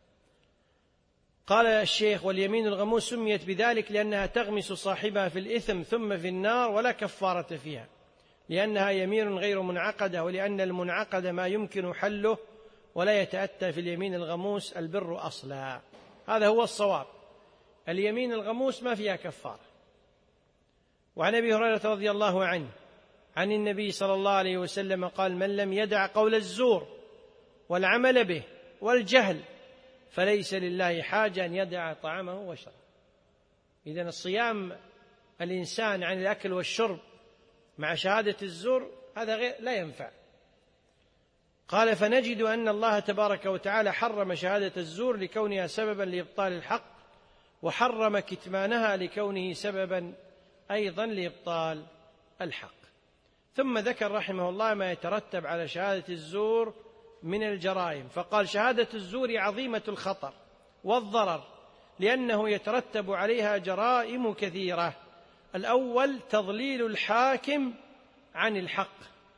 قال الشيخ: واليمين الغموس سميت بذلك لأنها تغمس صاحبها في الإثم ثم في النار ولا كفارة فيها، لأنها يمين غير منعقدة، ولأن المنعقد ما يمكن حله، ولا يتأتى في اليمين الغموس البر أصلا. هذا هو الصواب، اليمين الغموس ما فيها كفارة. وعن أبي هريرة رضي الله عنه عن النبي صلى الله عليه وسلم قال: من لم يدع قول الزور والعمل به والجهل فليس لله حاجة أن يدع طعامه وشرابه. إذن الصيام الإنسان عن الأكل والشرب مع شهادة الزور هذا لا ينفع. قال: فنجد أن الله تبارك وتعالى حرم شهادة الزور لكونها سببا لإبطال الحق، وحرم كتمانها لكونه سببا أيضا لإبطال الحق. ثم ذكر رحمه الله ما يترتب على شهادة الزور من الجرائم، فقال: شهادة الزور عظيمة الخطر والضرر، لأنه يترتب عليها جرائم كثيرة. الأول تضليل الحاكم عن الحق،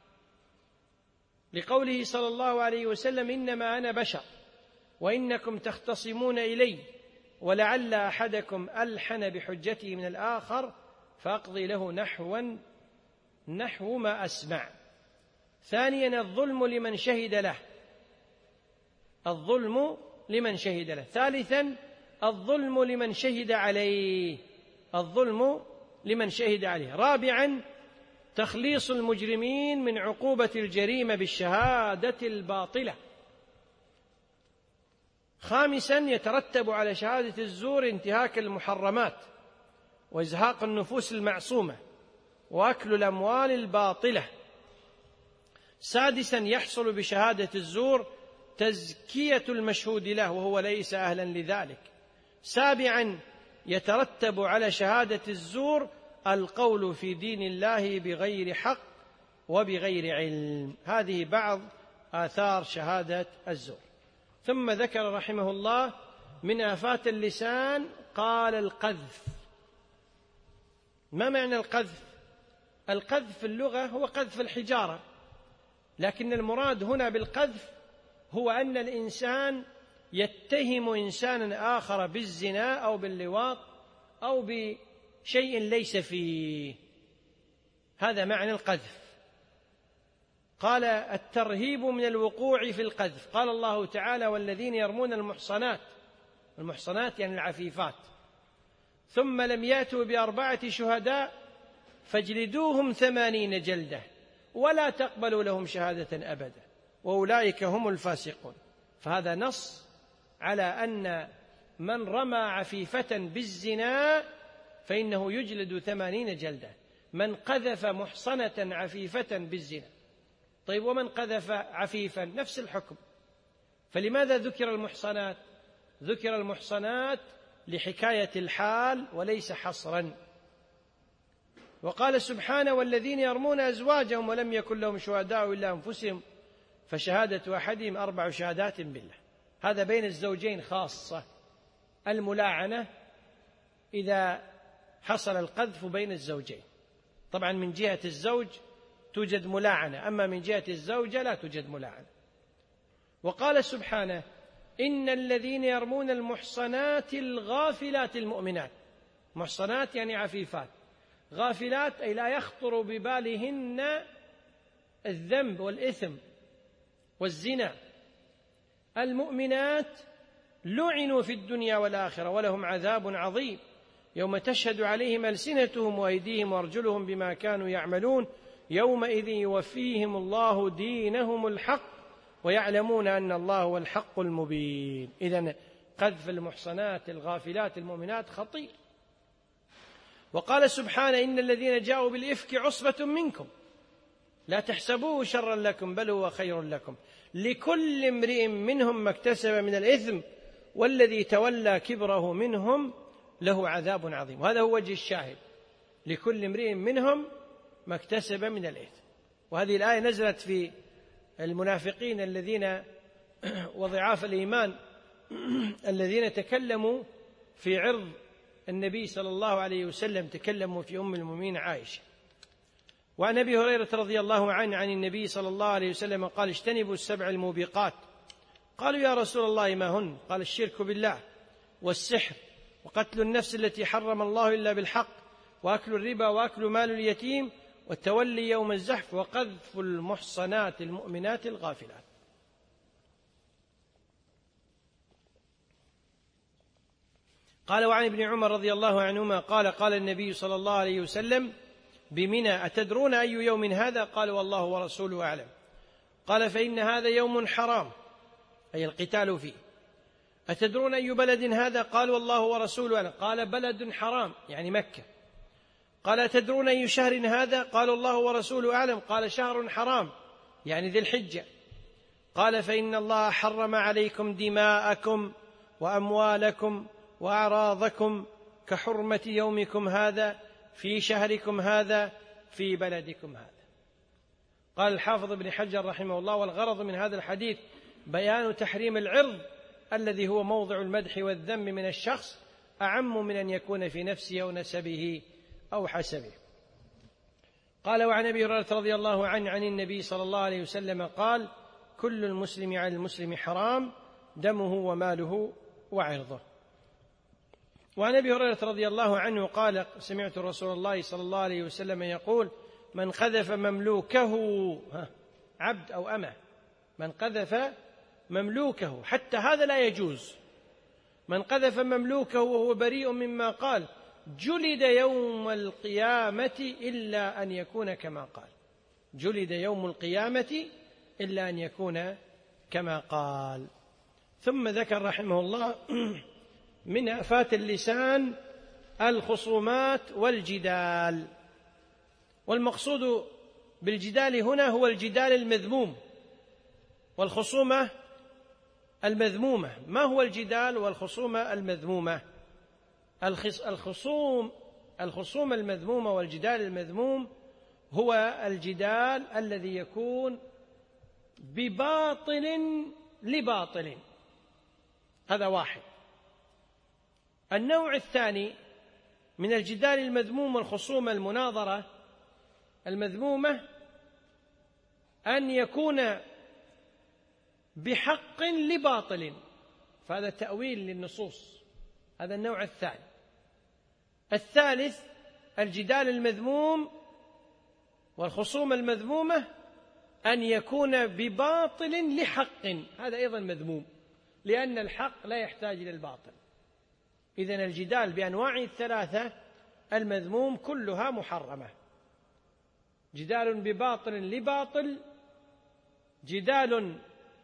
لقوله صلى الله عليه وسلم: إنما أنا بشر وإنكم تختصمون إلي، ولعل أحدكم ألحن بحجته من الآخر فأقضي له نحو ما أسمع. ثانيا الظلم لمن شهد له، الظلم لمن شهد له. ثالثا الظلم لمن شهد عليه، الظلم لمن شهد عليه. رابعا تخليص المجرمين من عقوبة الجريمة بالشهادة الباطلة. خامسا يترتب على شهادة الزور انتهاك المحرمات وإزهاق النفوس المعصومة وأكل الأموال الباطلة. سادسا يحصل بشهادة الزور تزكية المشهود له وهو ليس أهلا لذلك. سابعا يترتب على شهادة الزور القول في دين الله بغير حق وبغير علم. هذه بعض آثار شهادة الزور. ثم ذكر رحمه الله من آفات اللسان، قال: القذف. ما معنى القذف؟ القذف في اللغة هو قذف الحجارة، لكن المراد هنا بالقذف هو أن الإنسان يتهم إنسانا آخر بالزنا أو باللواط أو بشيء ليس فيه، هذا معنى القذف. قال: الترهيب من الوقوع في القذف. قال الله تعالى: والذين يرمون المحصنات، المحصنات يعني العفيفات، ثم لم يأتوا ب4 شهداء فاجلدوهم 80 جلدة ولا تقبلوا لهم شهادة أبدا وأولئك هم الفاسقون. فهذا نص على أن من رمى عفيفة بالزنا فإنه يجلد 80 جلدة، من قذف محصنة عفيفة بالزنا. طيب، ومن قذف عفيفا نفس الحكم. فلماذا ذكر المحصنات؟ ذكر المحصنات لحكاية الحال وليس حصرا. وقال سبحانه: والذين يرمون أزواجهم ولم يكن لهم شهداء إلا أنفسهم فشهادة أحدهم 4 شهادات بالله. هذا بين الزوجين خاصة. الملاعنة إذا حصل القذف بين الزوجين، طبعا من جهة الزوج توجد ملاعنة، أما من جهة الزوجة لا توجد ملاعنة. وقال سبحانه: إن الذين يرمون المحصنات الغافلات المؤمنات. محصنات يعني عفيفات، غافلات أي لا يخطر ببالهن الذنب والإثم والزنا. المؤمنات لعنوا في الدنيا والآخرة ولهم عذاب عظيم. يوم تشهد عليهم ألسنتهم وأيديهم وأرجلهم بما كانوا يعملون يومئذ يوفيهم الله دينهم الحق ويعلمون أن الله هو الحق المبين. إذن قذف المحصنات الغافلات المؤمنات خطير. وقال سبحانه: إن الذين جاءوا بالإفك عصبة منكم لا تحسبوه شرا لكم بل هو خير لكم لكل امرئ منهم ما اكتسب من الإثم والذي تولى كبره منهم له عذاب عظيم. وهذا هو وجه الشاهد، لكل امرئ منهم ما اكتسب من الإثم. وهذه الآية نزلت في المنافقين الذين وضعاف الإيمان الذين تكلموا في عرض النبي صلى الله عليه وسلم، تكلموا في أم المؤمنين عائشة. وعن أبي هريرة رضي الله عنه عن النبي صلى الله عليه وسلم قال: اجتنبوا السبع الموبقات. قالوا: يا رسول الله ما هن؟ قال: الشرك بالله والسحر وقتل النفس التي حرم الله إلا بالحق وأكل الربا وأكل مال اليتيم والتولي يوم الزحف وقذف المحصنات المؤمنات الغافلات. قال: وعن ابن عمر رضي الله عنهما قال: قال النبي صلى الله عليه وسلم بمنى: أتدرون أي يوم هذا؟ قالوا: والله ورسوله أعلم. قال: فإن هذا يوم حرام، أي القتال فيه. أتدرون أي بلد هذا؟ قالوا: والله ورسوله أعلم. قال: بلد حرام، يعني مكة. قال: أتدرون أي شهر هذا؟ قالوا: الله ورسوله أعلم. قال: شهر حرام، يعني ذي الحجة. قال: فإن الله حرم عليكم دماءكم وأموالكم وأعراضكم كحرمة يومكم هذا في شهركم هذا في بلدكم هذا. قال الحافظ ابن حجر رحمه الله: والغرض من هذا الحديث بيان تحريم العرض الذي هو موضع المدح والذم من الشخص أعم من أن يكون في نفسه أو نسبه أو حسبه. قال: وعن أبي هريرة رضي الله عنه عن النبي صلى الله عليه وسلم قال: كل المسلم على المسلم حرام دمه وماله وعرضه. وعن أبي هريرة رضي الله عنه قال: سمعت رسول الله صلى الله عليه وسلم يقول: من قذف مملوكه، عبد أو أمة، من قذف مملوكه، حتى هذا لا يجوز، من قذف مملوكه وهو بريء مما قال جلد يوم القيامة إلا أن يكون كما قال، جلد يوم القيامة إلا أن يكون كما قال. ثم ذكر رحمه الله من آفات اللسان الخصومات والجدال. والمقصود بالجدال هنا هو الجدال المذموم والخصومة المذمومة. ما هو الجدال والخصومة المذمومة؟ الخصومة المذمومة والجدال المذموم هو الجدال الذي يكون بباطل لباطل، هذا واحد. النوع الثاني من الجدال المذموم والخصومة المناظرة المذمومة أن يكون بحق لباطل، فهذا تأويل للنصوص، هذا النوع الثاني. الثالث الجدال المذموم والخصومة المذمومة أن يكون بباطل لحق، هذا أيضا مذموم، لأن الحق لا يحتاج إلى الباطل. إذن الجدال بأنواع الثلاثة المذموم كلها محرمة: جدال بباطل لباطل، جدال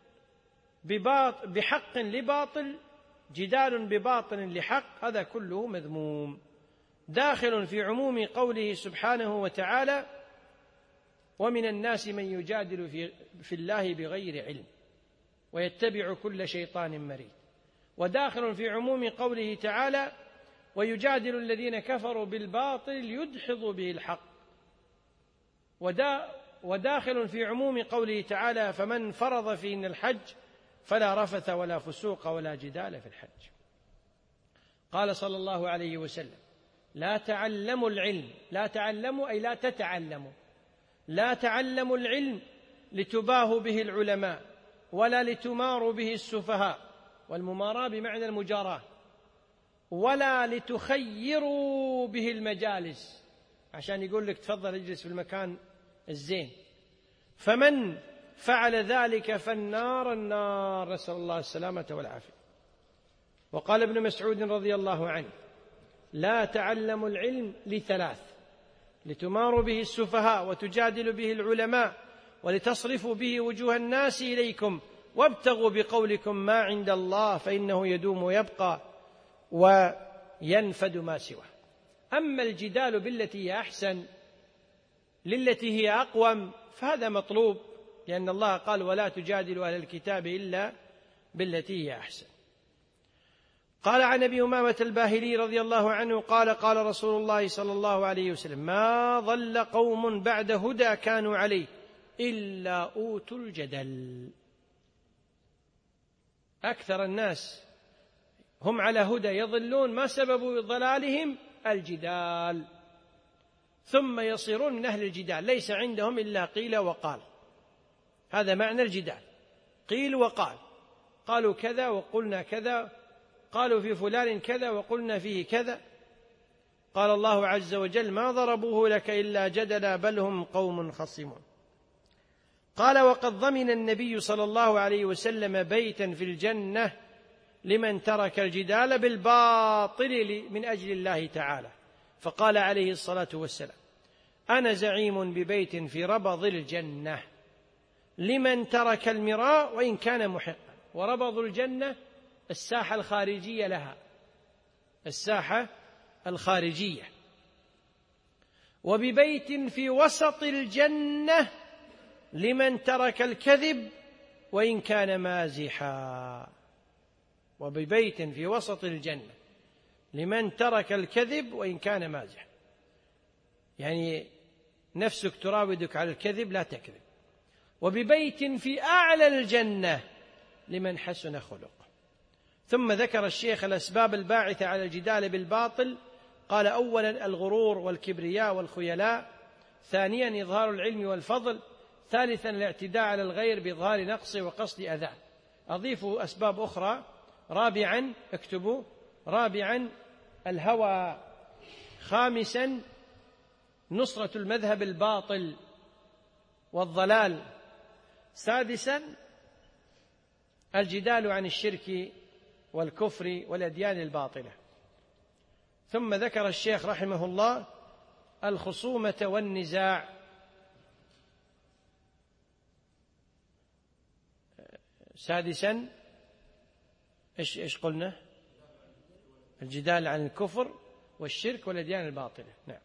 بحق لباطل، جدال بباطل لحق، هذا كله مذموم، داخل في عموم قوله سبحانه وتعالى: ومن الناس من يجادل في الله بغير علم ويتبع كل شيطان مريد، وداخل في عموم قوله تعالى: ويجادل الذين كفروا بالباطل ليدحضوا به الحق، وداخل في عموم قوله تعالى: فمن فرض فيهن الحج فلا رفث ولا فسوق ولا جدال في الحج. قال صلى الله عليه وسلم: لا تعلموا العلم، لا تعلموا أي لا تتعلموا، لا تعلموا العلم لتباهوا به العلماء ولا لتماروا به السفهاء، والمماراة بمعنى المجاراة، ولا لتخيروا به المجالس، عشان يقول لك تفضل اجلس في المكان الزين، فمن فعل ذلك فالنار النار، نسأل الله السلامة والعافية. وقال ابن مسعود رضي الله عنه: لا تعلموا العلم لثلاث: لتماروا به السفهاء، وتجادلوا به العلماء، ولتصرفوا به وجوه الناس إليكم، وابتغوا بقولكم ما عند الله فإنه يدوم ويبقى وينفد ما سواه. أما الجدال بالتي هي أحسن للتي هي أقوم فهذا مطلوب، لأن الله قال: ولا تجادلوا أهل الكتاب إلا بالتي هي أحسن. قال عن أبي أمامة الباهلي رضي الله عنه قال: قال رسول الله صلى الله عليه وسلم: ما ضل قوم بعد هدى كانوا عليه إلا أوتوا الجدل. أكثر الناس هم على هدى يضلون، ما سبب ضلالهم؟ الجدال، ثم يصيرون من أهل الجدال، ليس عندهم إلا قيل وقال. هذا معنى الجدال، قيل وقال، قالوا كذا وقلنا كذا، قالوا في فلان كذا وقلنا فيه كذا. قال الله عز وجل: ما ضربوه لك إلا جدلا بل هم قوم خصمون. قال: وقد ضمن النبي صلى الله عليه وسلم بيتا في الجنة لمن ترك الجدال بالباطل من أجل الله تعالى، فقال عليه الصلاة والسلام: أنا زعيم ببيت في ربض الجنة لمن ترك المراء وإن كان محقا. وربض الجنة الساحة الخارجية لها، الساحة الخارجية. وببيت في وسط الجنة لمن ترك الكذب وإن كان مازحا. وببيت في وسط الجنة لمن ترك الكذب وإن كان مازحا، يعني نفسك تراودك على الكذب لا تكذب. وببيت في أعلى الجنة لمن حسن خلقه. ثم ذكر الشيخ الأسباب الباعثة على الجدال بالباطل. قال: أولا الغرور والكبرياء والخيلاء، ثانيا إظهار العلم والفضل، ثالثا الاعتداء على الغير بإظهار نقصه وقصد أذاه. أضيفوا أسباب أخرى. رابعا، اكتبوا: رابعا الهوى. خامسا نصرة المذهب الباطل والضلال. سادسا الجدال عن الشرك والكفر والأديان الباطلة. ثم ذكر الشيخ رحمه الله الخصومة والنزاع. سادسا إيش قلنا؟ الجدال عن الكفر والشرك والأديان الباطلة. نعم.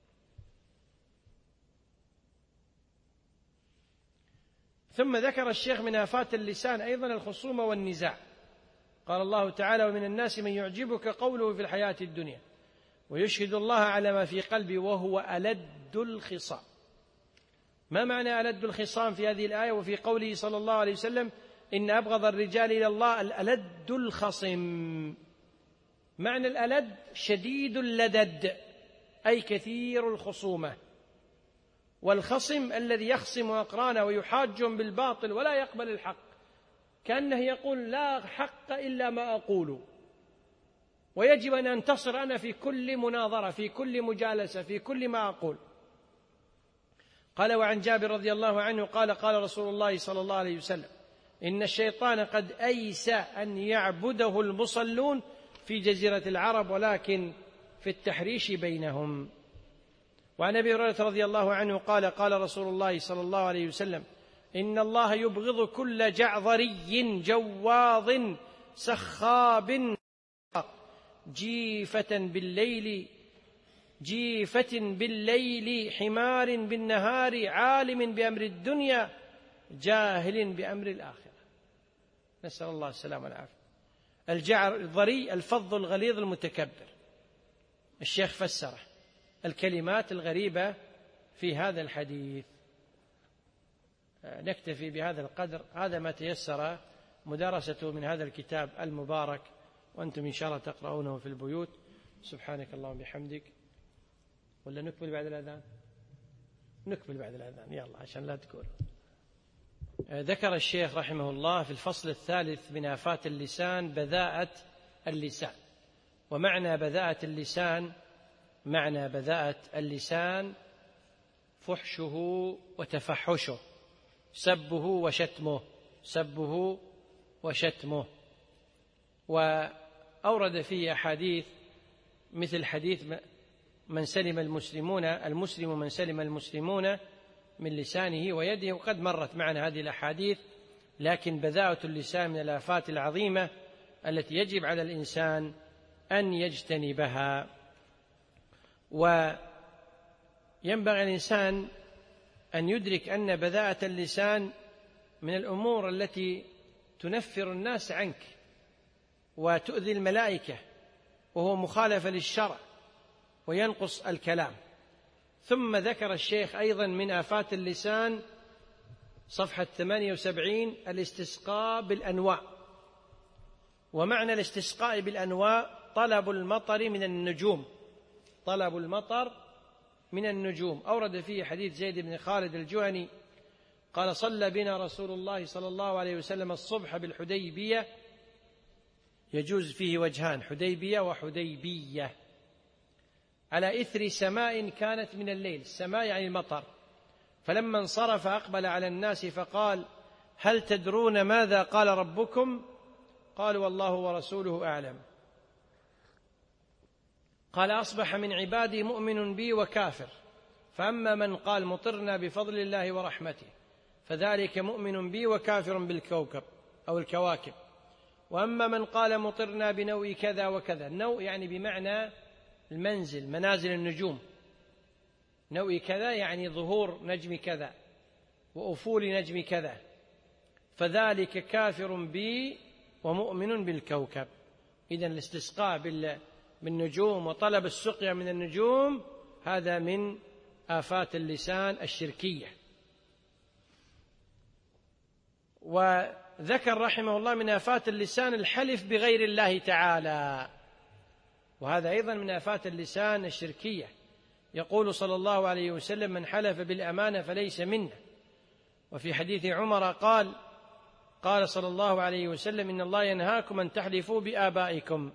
ثم ذكر الشيخ من آفات اللسان أيضا الخصومة والنزاع. قال الله تعالى: ومن الناس من يعجبك قوله في الحياة الدنيا ويشهد الله على ما في قلبه وهو ألد الخصام. ما معنى ألد الخصام في هذه الآية وفي قوله صلى الله عليه وسلم: إن أبغض الرجال إلى الله الألد الخصم؟ معنى الألد شديد اللدد، أي كثير الخصومة. والخصم الذي يخصم أقرانه ويحاجهم بالباطل ولا يقبل الحق، كأنه يقول: لا حق إلا ما أقول، ويجب أن أنتصر أنا في كل مناظرة، في كل مجالسة، في كل ما أقول. قال: وعن جابر رضي الله عنه قال: قال رسول الله صلى الله عليه وسلم: إن الشيطان قد أيس أن يعبده المصلون في جزيرة العرب ولكن في التحريش بينهم. وعن أبي هريرة رضي الله عنه قال: قال رسول الله صلى الله عليه وسلم: إن الله يبغض كل جعظري جواظ سخاب جيفة بالليل حمار بالنهار عالم بأمر الدنيا جاهل بأمر الآخرة. نسأل الله السلامة والعافية. الجعظري الفظ الغليظ المتكبر. الشيخ فسره الكلمات الغريبة في هذا الحديث. نكتفي بهذا القدر. هذا ما تيسر مدارسته من هذا الكتاب المبارك، وأنتم إن شاء الله تقرؤونه في البيوت. سبحانك اللهم وبحمدك. ولا نكمل بعد الأذان؟ نكمل بعد الأذان، يلا عشان لا تقول. ذكر الشيخ رحمه الله في الفصل الثالث من آفات اللسان بذاءة اللسان. ومعنى بذاءة اللسان، معنى بذاءة اللسان فحشه وتفحشه، سبه وشتمه، سبه وشتمه. وأورد فيه أحاديث مثل حديث من سلم المسلم من سلم المسلمون من لسانه ويده، وقد مرت معنا هذه الأحاديث، لكن بذاءة اللسان من الآفات العظيمة التي يجب على الإنسان أن يجتنبها. وينبغي الإنسان أن يدرك أن بذاءة اللسان من الأمور التي تنفر الناس عنك وتؤذي الملائكة، وهو مخالفة للشرع وينقص الكلام. ثم ذكر الشيخ أيضا من آفات اللسان صفحة 78 الاستسقاء بالأنواء. ومعنى الاستسقاء بالأنواء طلب المطر من النجوم، طلب المطر من النجوم. أورد فيه حديث زيد بن خالد الجهني قال صلى بنا رسول الله صلى الله عليه وسلم الصبح بالحديبية، يجوز فيه وجهان، حديبية وحديبية، على إثر سماء كانت من الليل، السماء يعني المطر. فلما انصرف أقبل على الناس فقال هل تدرون ماذا قال ربكم؟ قالوا والله ورسوله أعلم. قال أصبح من عبادي مؤمن بي وكافر، فأما من قال مطرنا بفضل الله ورحمته فذلك مؤمن بي وكافر بالكوكب أو الكواكب، وأما من قال مطرنا بنوء كذا وكذا، النوء يعني بمعنى المنزل، منازل النجوم، نوء كذا يعني ظهور نجم كذا وأفول نجم كذا، فذلك كافر بي ومؤمن بالكوكب. إذن الاستسقاء بالنجوم وطلب السقيا من النجوم هذا من آفات اللسان الشركية. وذكر رحمه الله من آفات اللسان الحلف بغير الله تعالى، وهذا أيضا من آفات اللسان الشركية. يقول صلى الله عليه وسلم من حلف بالأمانة فليس منا. وفي حديث عمر قال صلى الله عليه وسلم إن الله ينهاكم أن تحلفوا بآبائكم.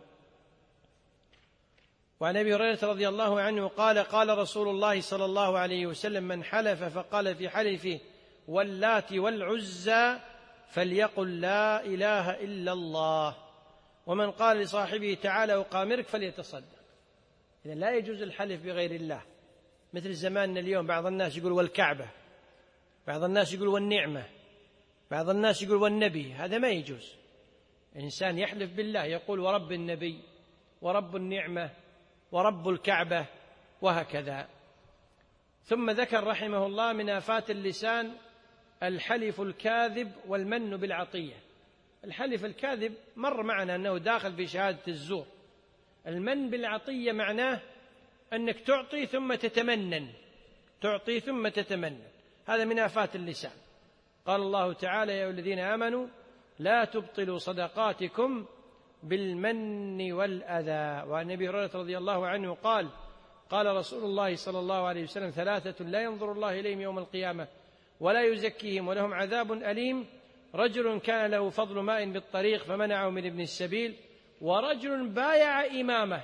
وعن أبي هريرة رضي الله عنه قال رسول الله صلى الله عليه وسلم من حلف فقال في حلفه واللات والعزى فليقل لا إله إلا الله، ومن قال لصاحبه تعالى أقامرك فليتصدق. إذن لا يجوز الحلف بغير الله، مثل زماننا اليوم بعض الناس يقول والكعبة، بعض الناس يقول والنعمة، بعض الناس يقول والنبي، هذا ما يجوز. الإنسان يحلف بالله يقول ورب النبي ورب النعمة ورب الكعبة وهكذا. ثم ذكر رحمه الله من آفات اللسان الحلف الكاذب والمن بالعطية. الحلف الكاذب مر معنا أنه داخل في شهادة الزور. المن بالعطية معناه أنك تعطي ثم تتمنن، تعطي ثم تتمنن، هذا من آفات اللسان. قال الله تعالى يا أيها الذين آمنوا لا تبطلوا صدقاتكم بالمن والأذى. وعن أبي هريرة رضي الله عنه قال رسول الله صلى الله عليه وسلم ثلاثة لا ينظر الله إليهم يوم القيامة ولا يزكيهم ولهم عذاب أليم، رجل كان له فضل ماء بالطريق فمنعه من ابن السبيل، ورجل بايع إمامه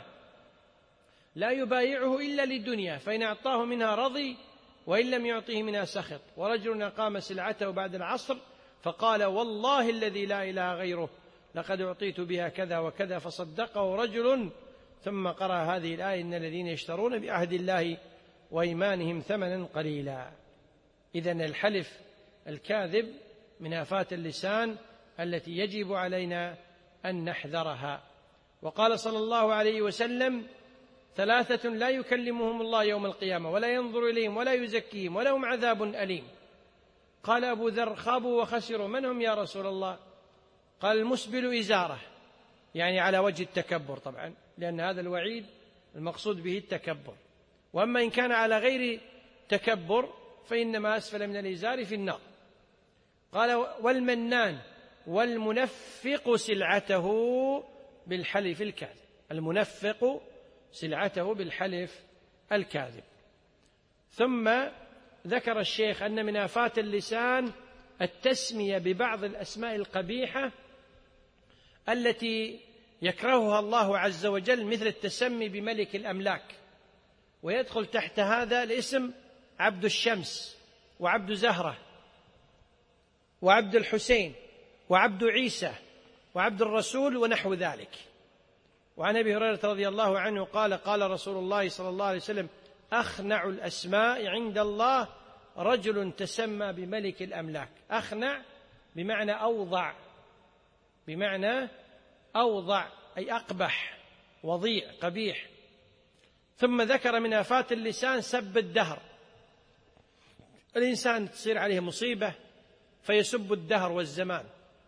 لا يبايعه إلا للدنيا فإن أعطاه منها رضي وإن لم يعطيه منها سخط، ورجل أقام سلعته بعد العصر فقال والله الذي لا إله غيره لقد أعطيت بها كذا وكذا فصدقه رجل، ثم قرأ هذه الآية إن الذين يشترون بعهد الله وإيمانهم ثمنا قليلا. إذن الحلف الكاذب من آفات اللسان التي يجب علينا أن نحذرها. وقال صلى الله عليه وسلم ثلاثة لا يكلمهم الله يوم القيامة ولا ينظر إليهم ولا يزكيهم ولهم عذاب أليم. قال أبو ذر خابوا وخسروا، من هم يا رسول الله؟ قال المسبل إزاره، يعني على وجه التكبر طبعا، لأن هذا الوعيد المقصود به التكبر. وأما إن كان على غير تكبر فإنما أسفل من الإزار في النار. قال والمنان والمنفق سلعته بالحلف الكاذب، المنفق سلعته بالحلف الكاذب. ثم ذكر الشيخ أن من آفات اللسان التسمية ببعض الأسماء القبيحة التي يكرهها الله عز وجل، مثل التسمي بملك الأملاك، ويدخل تحت هذا الاسم عبد الشمس وعبد زهرة وعبد الحسين وعبد عيسى وعبد الرسول ونحو ذلك. وعن أبي هريرة رضي الله عنه قال قال رسول الله صلى الله عليه وسلم: أخنع الأسماء عند الله رجل تسمى بملك الأملاك. أخنع بمعنى أوضع، بمعنى أوضع أي أقبح، وضيع، قبيح. ثم ذكر من آفات اللسان سب الدهر. الإنسان تصير عليه مصيبة فيسب الدهر والزمان،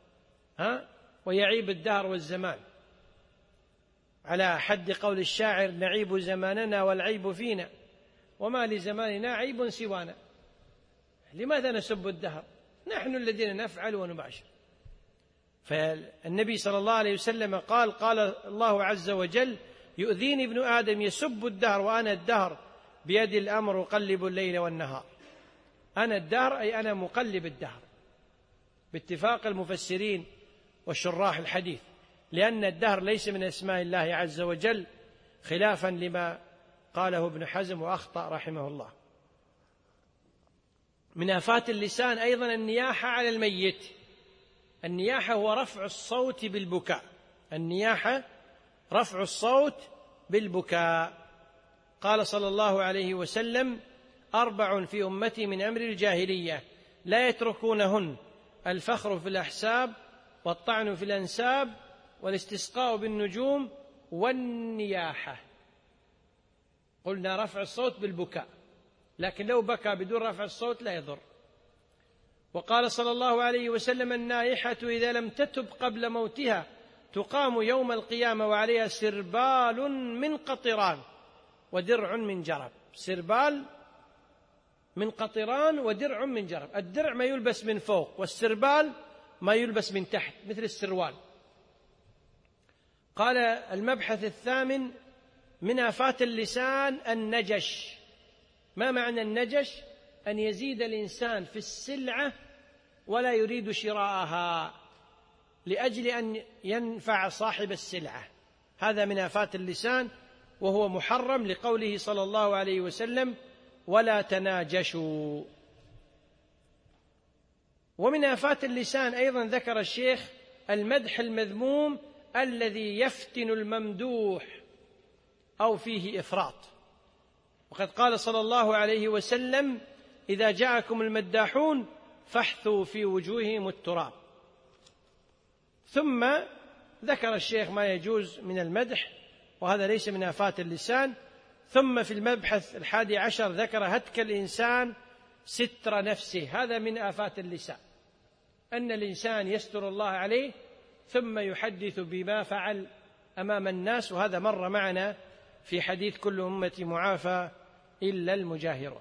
ويعيب الدهر والزمان، على حد قول الشاعر: نعيب زماننا والعيب فينا، وما لزماننا عيب سوانا. لماذا نسب الدهر؟ نحن الذين نفعل ونباشر. فالنبي صلى الله عليه وسلم قال: قال الله عز وجل: يؤذيني ابن آدم يسب الدهر وأنا الدهر بيدي الأمر أقلب الليل والنهار. أنا الدهر أي أنا مقلب الدهر، باتفاق المفسرين وشراح الحديث، لأن الدهر ليس من أسماء الله عز وجل، خلافا لما قاله ابن حزم وأخطأ رحمه الله. من آفات اللسان أيضا النياحة على الميت. النياحة هو رفع الصوت بالبكاء. النياحة رفع الصوت بالبكاء. قال صلى الله عليه وسلم: 4 في أمتي من أمر الجاهلية لا يتركونهن: الفخر في الأحساب، والطعن في الأنساب، والاستسقاء بالنجوم، والنياحة. قلنا رفع الصوت بالبكاء، لكن لو بكى بدون رفع الصوت لا يضر. وقال صلى الله عليه وسلم: النائحة إذا لم تتب قبل موتها تقام يوم القيامة وعليها سربال من قطران ودرع من جرب. سربال من قطران ودرع من جرب. الدرع ما يلبس من فوق، والسربال ما يلبس من تحت مثل السروال. قال: المبحث الثامن من آفات اللسان النجش. ما معنى النجش؟ أن يزيد الإنسان في السلعة ولا يريد شراءها لأجل أن ينفع صاحب السلعة. هذا من آفات اللسان، وهو محرم لقوله صلى الله عليه وسلم: ولا تناجشوا. ومن آفات اللسان أيضا ذكر الشيخ المدح المذموم الذي يفتن الممدوح أو فيه إفراط. وقد قال صلى الله عليه وسلم: إذا جاءكم المداحون فاحثوا في وجوههم التراب. ثم ذكر الشيخ ما يجوز من المدح، وهذا ليس من آفات اللسان. ثم في المبحث 11 ذكر هتك الإنسان ستر نفسه. هذا من آفات اللسان، أن الإنسان يستر الله عليه ثم يحدث بما فعل أمام الناس، وهذا مر معنا في حديث كل أمتي معافى إلا المجاهرون.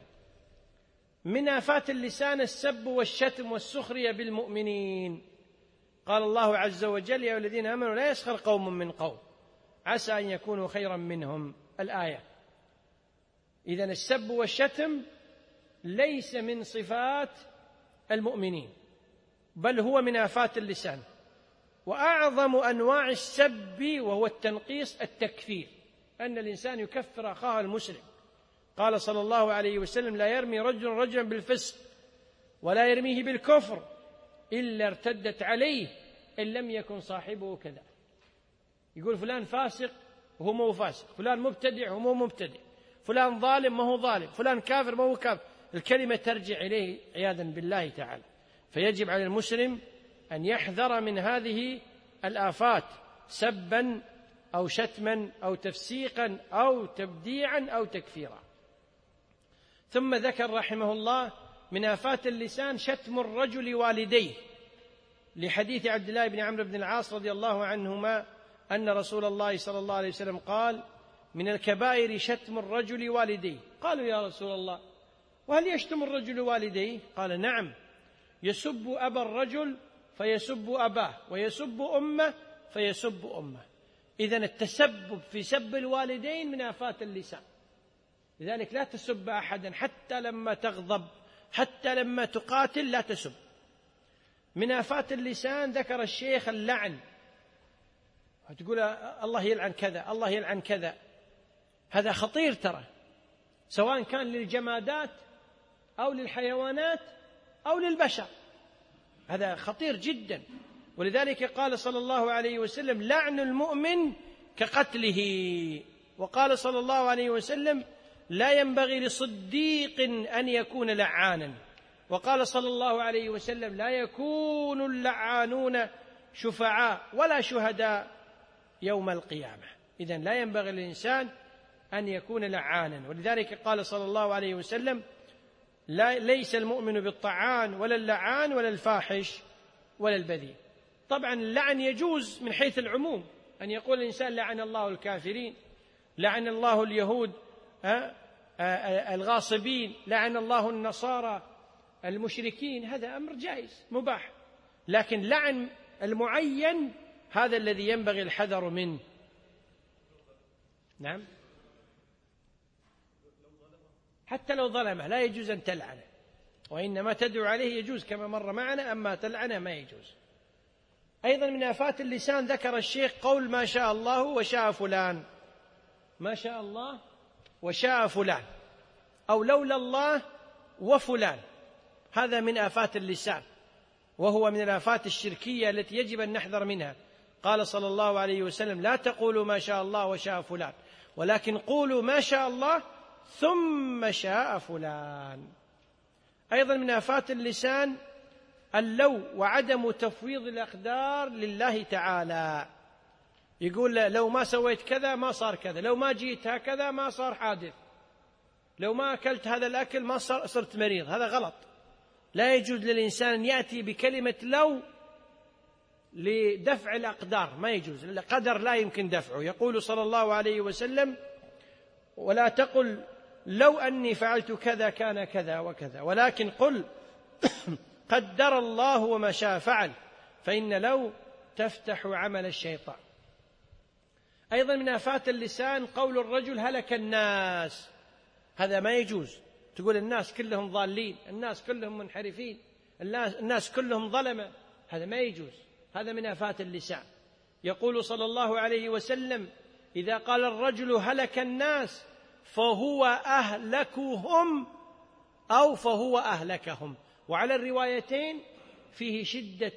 من آفات اللسان السب والشتم والسخرية بالمؤمنين. قال الله عز وجل: يا الذين آمنوا لا يسخر قوم من قوم عسى أن يكونوا خيرا منهم. الآية. إذن السب والشتم ليس من صفات المؤمنين، بل هو من آفات اللسان. وأعظم أنواع السب وهو التنقيص التكفير، أن الإنسان يكفر أخاه المسلم. قال صلى الله عليه وسلم: لا يرمي رجل رجلا بالفسق ولا يرميه بالكفر إلا ارتدت عليه إن لم يكن صاحبه كذا. يقول فلان فاسق وهو مو فاسق، فلان مبتدع وهو مو مبتدع، فلان ظالم ما هو ظالم، فلان كافر ما هو كافر. الكلمة ترجع إليه عياذا بالله تعالى. فيجب على المسلم أن يحذر من هذه الآفات، سبا أو شتما أو تفسيقا أو تبديعا أو تكفيرا. ثم ذكر رحمه الله من آفات اللسان شتم الرجل والديه، لحديث عبد الله بن عمرو بن العاص رضي الله عنهما أن رسول الله صلى الله عليه وسلم قال: من الكبائر شتم الرجل والديه. قالوا: يا رسول الله، وهل يشتم الرجل والديه؟ قال: نعم، يسب أبا الرجل فيسب أباه، ويسب أمه فيسب أمه. إذن التسبب في سب الوالدين من آفات اللسان. لذلك لا تسب أحدا حتى لما تغضب، حتى لما تقاتل لا تسب. من آفات اللسان ذكر الشيخ اللعن. تقول الله يلعن كذا، الله يلعن كذا. هذا خطير ترى، سواء كان للجمادات أو للحيوانات أو للبشر، هذا خطير جدا. ولذلك قال صلى الله عليه وسلم: لعن المؤمن كقتله. وقال صلى الله عليه وسلم: لا ينبغي لصديق أن يكون لعانا. وقال صلى الله عليه وسلم: لا يكون اللعانون شفعاء ولا شهداء يوم القيامة. إذن لا ينبغي للإنسان أن يكون لعانا. ولذلك قال صلى الله عليه وسلم: ليس المؤمن بالطعان ولا اللعان ولا الفاحش ولا البذيء. طبعا اللعن يجوز من حيث العموم، أن يقول الإنسان: لعن الله الكافرين، لعن الله اليهود الغاصبين، لعن الله النصارى المشركين، هذا أمر جائز مباح. لكن لعن المعين هذا الذي ينبغي الحذر منه. نعم، حتى لو ظلمه لا يجوز أن تلعنه، وإنما تدعو عليه يجوز كما مر معنا، أما تلعنه ما يجوز. أيضا من آفات اللسان ذكر الشيخ قول ما شاء الله وشاء فلان، ما شاء الله وشاء فلان، أو لولا الله وفلان. هذا من آفات اللسان، وهو من الآفات الشركية التي يجب أن نحذر منها. قال صلى الله عليه وسلم: لا تقولوا ما شاء الله وشاء فلان، ولكن قولوا ما شاء الله ثم شاء فلان. أيضا من آفات اللسان اللو وعدم تفويض الأقدار لله تعالى. يقول: لو ما سويت كذا ما صار كذا، لو ما جيت هكذا ما صار حادث، لو ما أكلت هذا الأكل ما صرت مريض. هذا غلط. لا يجوز للإنسان أن يأتي بكلمة لو لدفع الأقدار، ما يجوز. القدر لا يمكن دفعه. يقول صلى الله عليه وسلم: ولا تقل لو أني فعلت كذا كان كذا وكذا، ولكن قل قدر الله وما شاء فعل، فإن لو تفتح عمل الشيطان. أيضا من آفات اللسان قول الرجل: هلك الناس. هذا ما يجوز. تقول الناس كلهم ضالين، الناس كلهم منحرفين، الناس كلهم ظلمة، هذا ما يجوز. هذا من آفات اللسان. يقول صلى الله عليه وسلم: إذا قال الرجل هلك الناس فهو أهلكهم أو فهو أهلكهم. وعلى الروايتين فيه شدة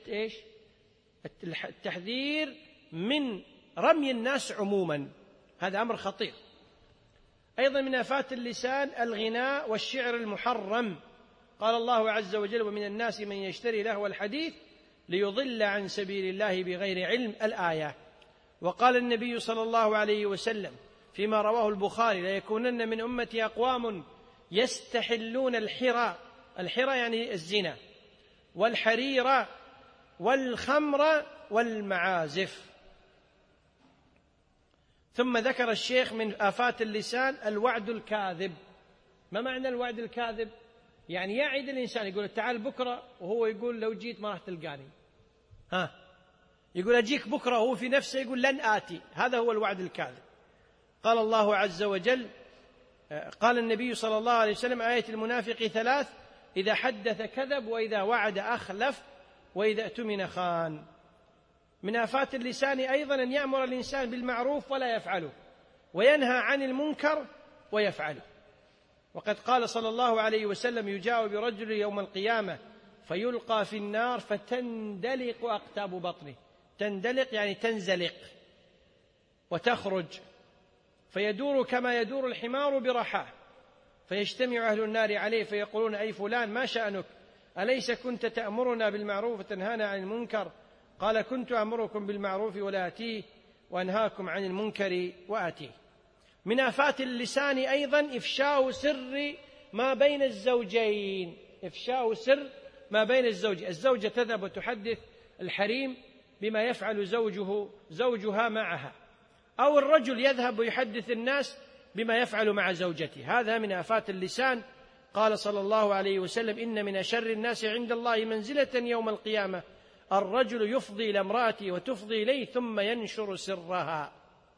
التحذير من رمي الناس عموما. هذا أمر خطير. أيضا من آفات اللسان الغناء والشعر المحرم. قال الله عز وجل: ومن الناس من يشتري لهو الحديث ليضل عن سبيل الله بغير علم، الآية. وقال النبي صلى الله عليه وسلم فيما رواه البخاري: لا يكونن من أمتي أقوام يستحلون الحرى يعني الزنا، والحرير والخمر والمعازف. ثم ذكر الشيخ من آفات اللسان الوعد الكاذب. ما معنى الوعد الكاذب؟ يعني يعد الإنسان، يقول تعال بكرة، وهو يقول لو جيت ما راح تلقاني. يقول أجيك بكرة، وهو في نفسه يقول لن آتي. هذا هو الوعد الكاذب. قال الله عز وجل، قال النبي صلى الله عليه وسلم: آية المنافق 3: إذا حدث كذب، وإذا وعد أخلف، وإذا اؤتمن خان. من آفات اللسان أيضا أن يأمر الإنسان بالمعروف ولا يفعله، وينهى عن المنكر ويفعله. وقد قال صلى الله عليه وسلم: يجاء برجل يوم القيامة فيلقى في النار فتندلق أقتاب بطنه. تندلق يعني تنزلق وتخرج، فيدور كما يدور الحمار برحاه، فيجتمع أهل النار عليه فيقولون: أي فلان ما شأنك؟ أليس كنت تأمرنا بالمعروف وتنهانا عن المنكر؟ قال: كنت أمركم بالمعروف ولا آتيه، وأنهاكم عن المنكر وآتيه. من آفات اللسان أيضا إفشاء سر ما بين الزوجين. إفشاء سر ما بين الزوجة تذهب وتحدث الحريم بما يفعل زوجها معها، أو الرجل يذهب ويحدث الناس بما يفعل مع زوجته. هذا من آفات اللسان. قال صلى الله عليه وسلم: إن من شر الناس عند الله منزلة يوم القيامة الرجل يفضي إلى امرأته وتفضي إليه ثم ينشر سرها.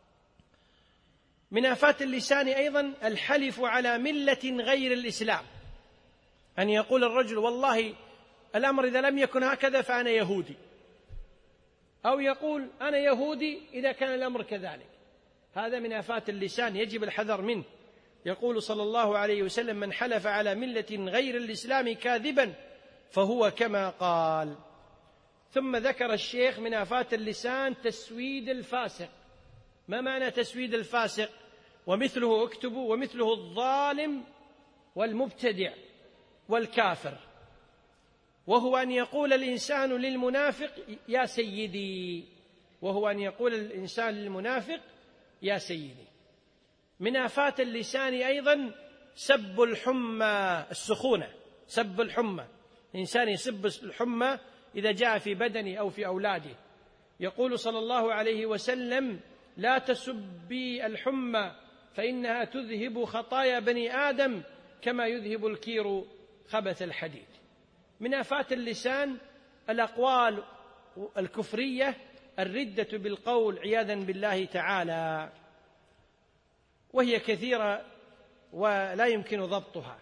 من آفات اللسان أيضا الحلف على ملة غير الإسلام. أن يقول الرجل: والله الأمر إذا لم يكن هكذا فأنا يهودي، أو يقول: أنا يهودي إذا كان الأمر كذلك. هذا من آفات اللسان يجب الحذر منه. يقول صلى الله عليه وسلم: من حلف على ملة غير الإسلام كاذبا فهو كما قال. ثم ذكر الشيخ من آفات اللسان تسويد الفاسق. ما معنى تسويد الفاسق؟ ومثله اكتبوا ومثله الظالم والمبتدع والكافر، وهو أن يقول الإنسان للمنافق يا سيدي، وهو أن يقول الإنسان للمنافق يا سيدي. من آفات اللسان أيضا سب الحمى السخونة، سب الحمى، الإنسان يسب الحمى إذا جاء في بدنه أو في أولاده. يقول صلى الله عليه وسلم: لا تسبي الحمى فإنها تذهب خطايا بني آدم كما يذهب الكير خبث الحديد. من آفات اللسان الأقوال الكفرية، الردة بالقول عياذا بالله تعالى، وهي كثيرة ولا يمكن ضبطها.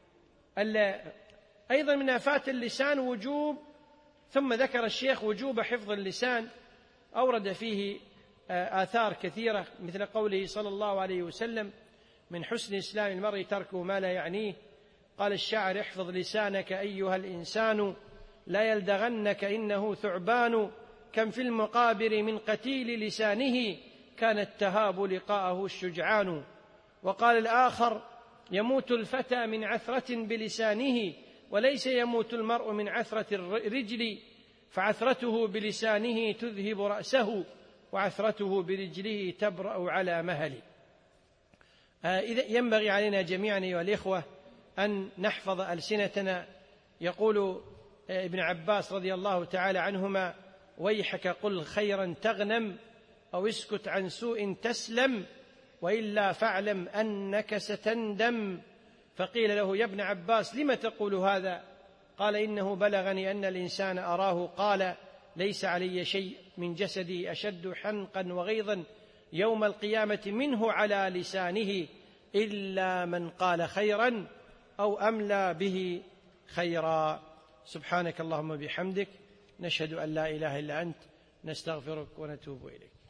أيضا من آفات اللسان وجوب، ثم ذكر الشيخ وجوب حفظ اللسان، أورد فيه آثار كثيرة مثل قوله صلى الله عليه وسلم: من حسن إسلام المرء تركه ما لا يعنيه. قال الشاعر: احفظ لسانك أيها الإنسان لا يلدغنك إنه ثعبان، كم في المقابر من قتيل لسانه كان التهاب لقاءه الشجعان. وقال الآخر: يموت الفتى من عثرة بلسانه وليس يموت المرء من عثرة الرجل، فعثرته بلسانه تذهب رأسه وعثرته برجله تبرأ على مهل. إذا ينبغي علينا جميعا أيها الإخوة أن نحفظ ألسنتنا. يقول ابن عباس رضي الله تعالى عنهما: ويحك قل خيرا تغنم أو اسكت عن سوء تسلم وإلا فاعلم أنك ستندم. فقيل له: يا ابن عباس لم تقول هذا؟ قال: إنه بلغني أن الإنسان أراه قال: ليس علي شيء من جسدي أشد حنقا وغيظا يوم القيامة منه على لسانه إلا من قال خيرا أو أملى به خيرا. سبحانك اللهم وبحمدك، نشهد أن لا إله إلا أنت، نستغفرك ونتوب إليك.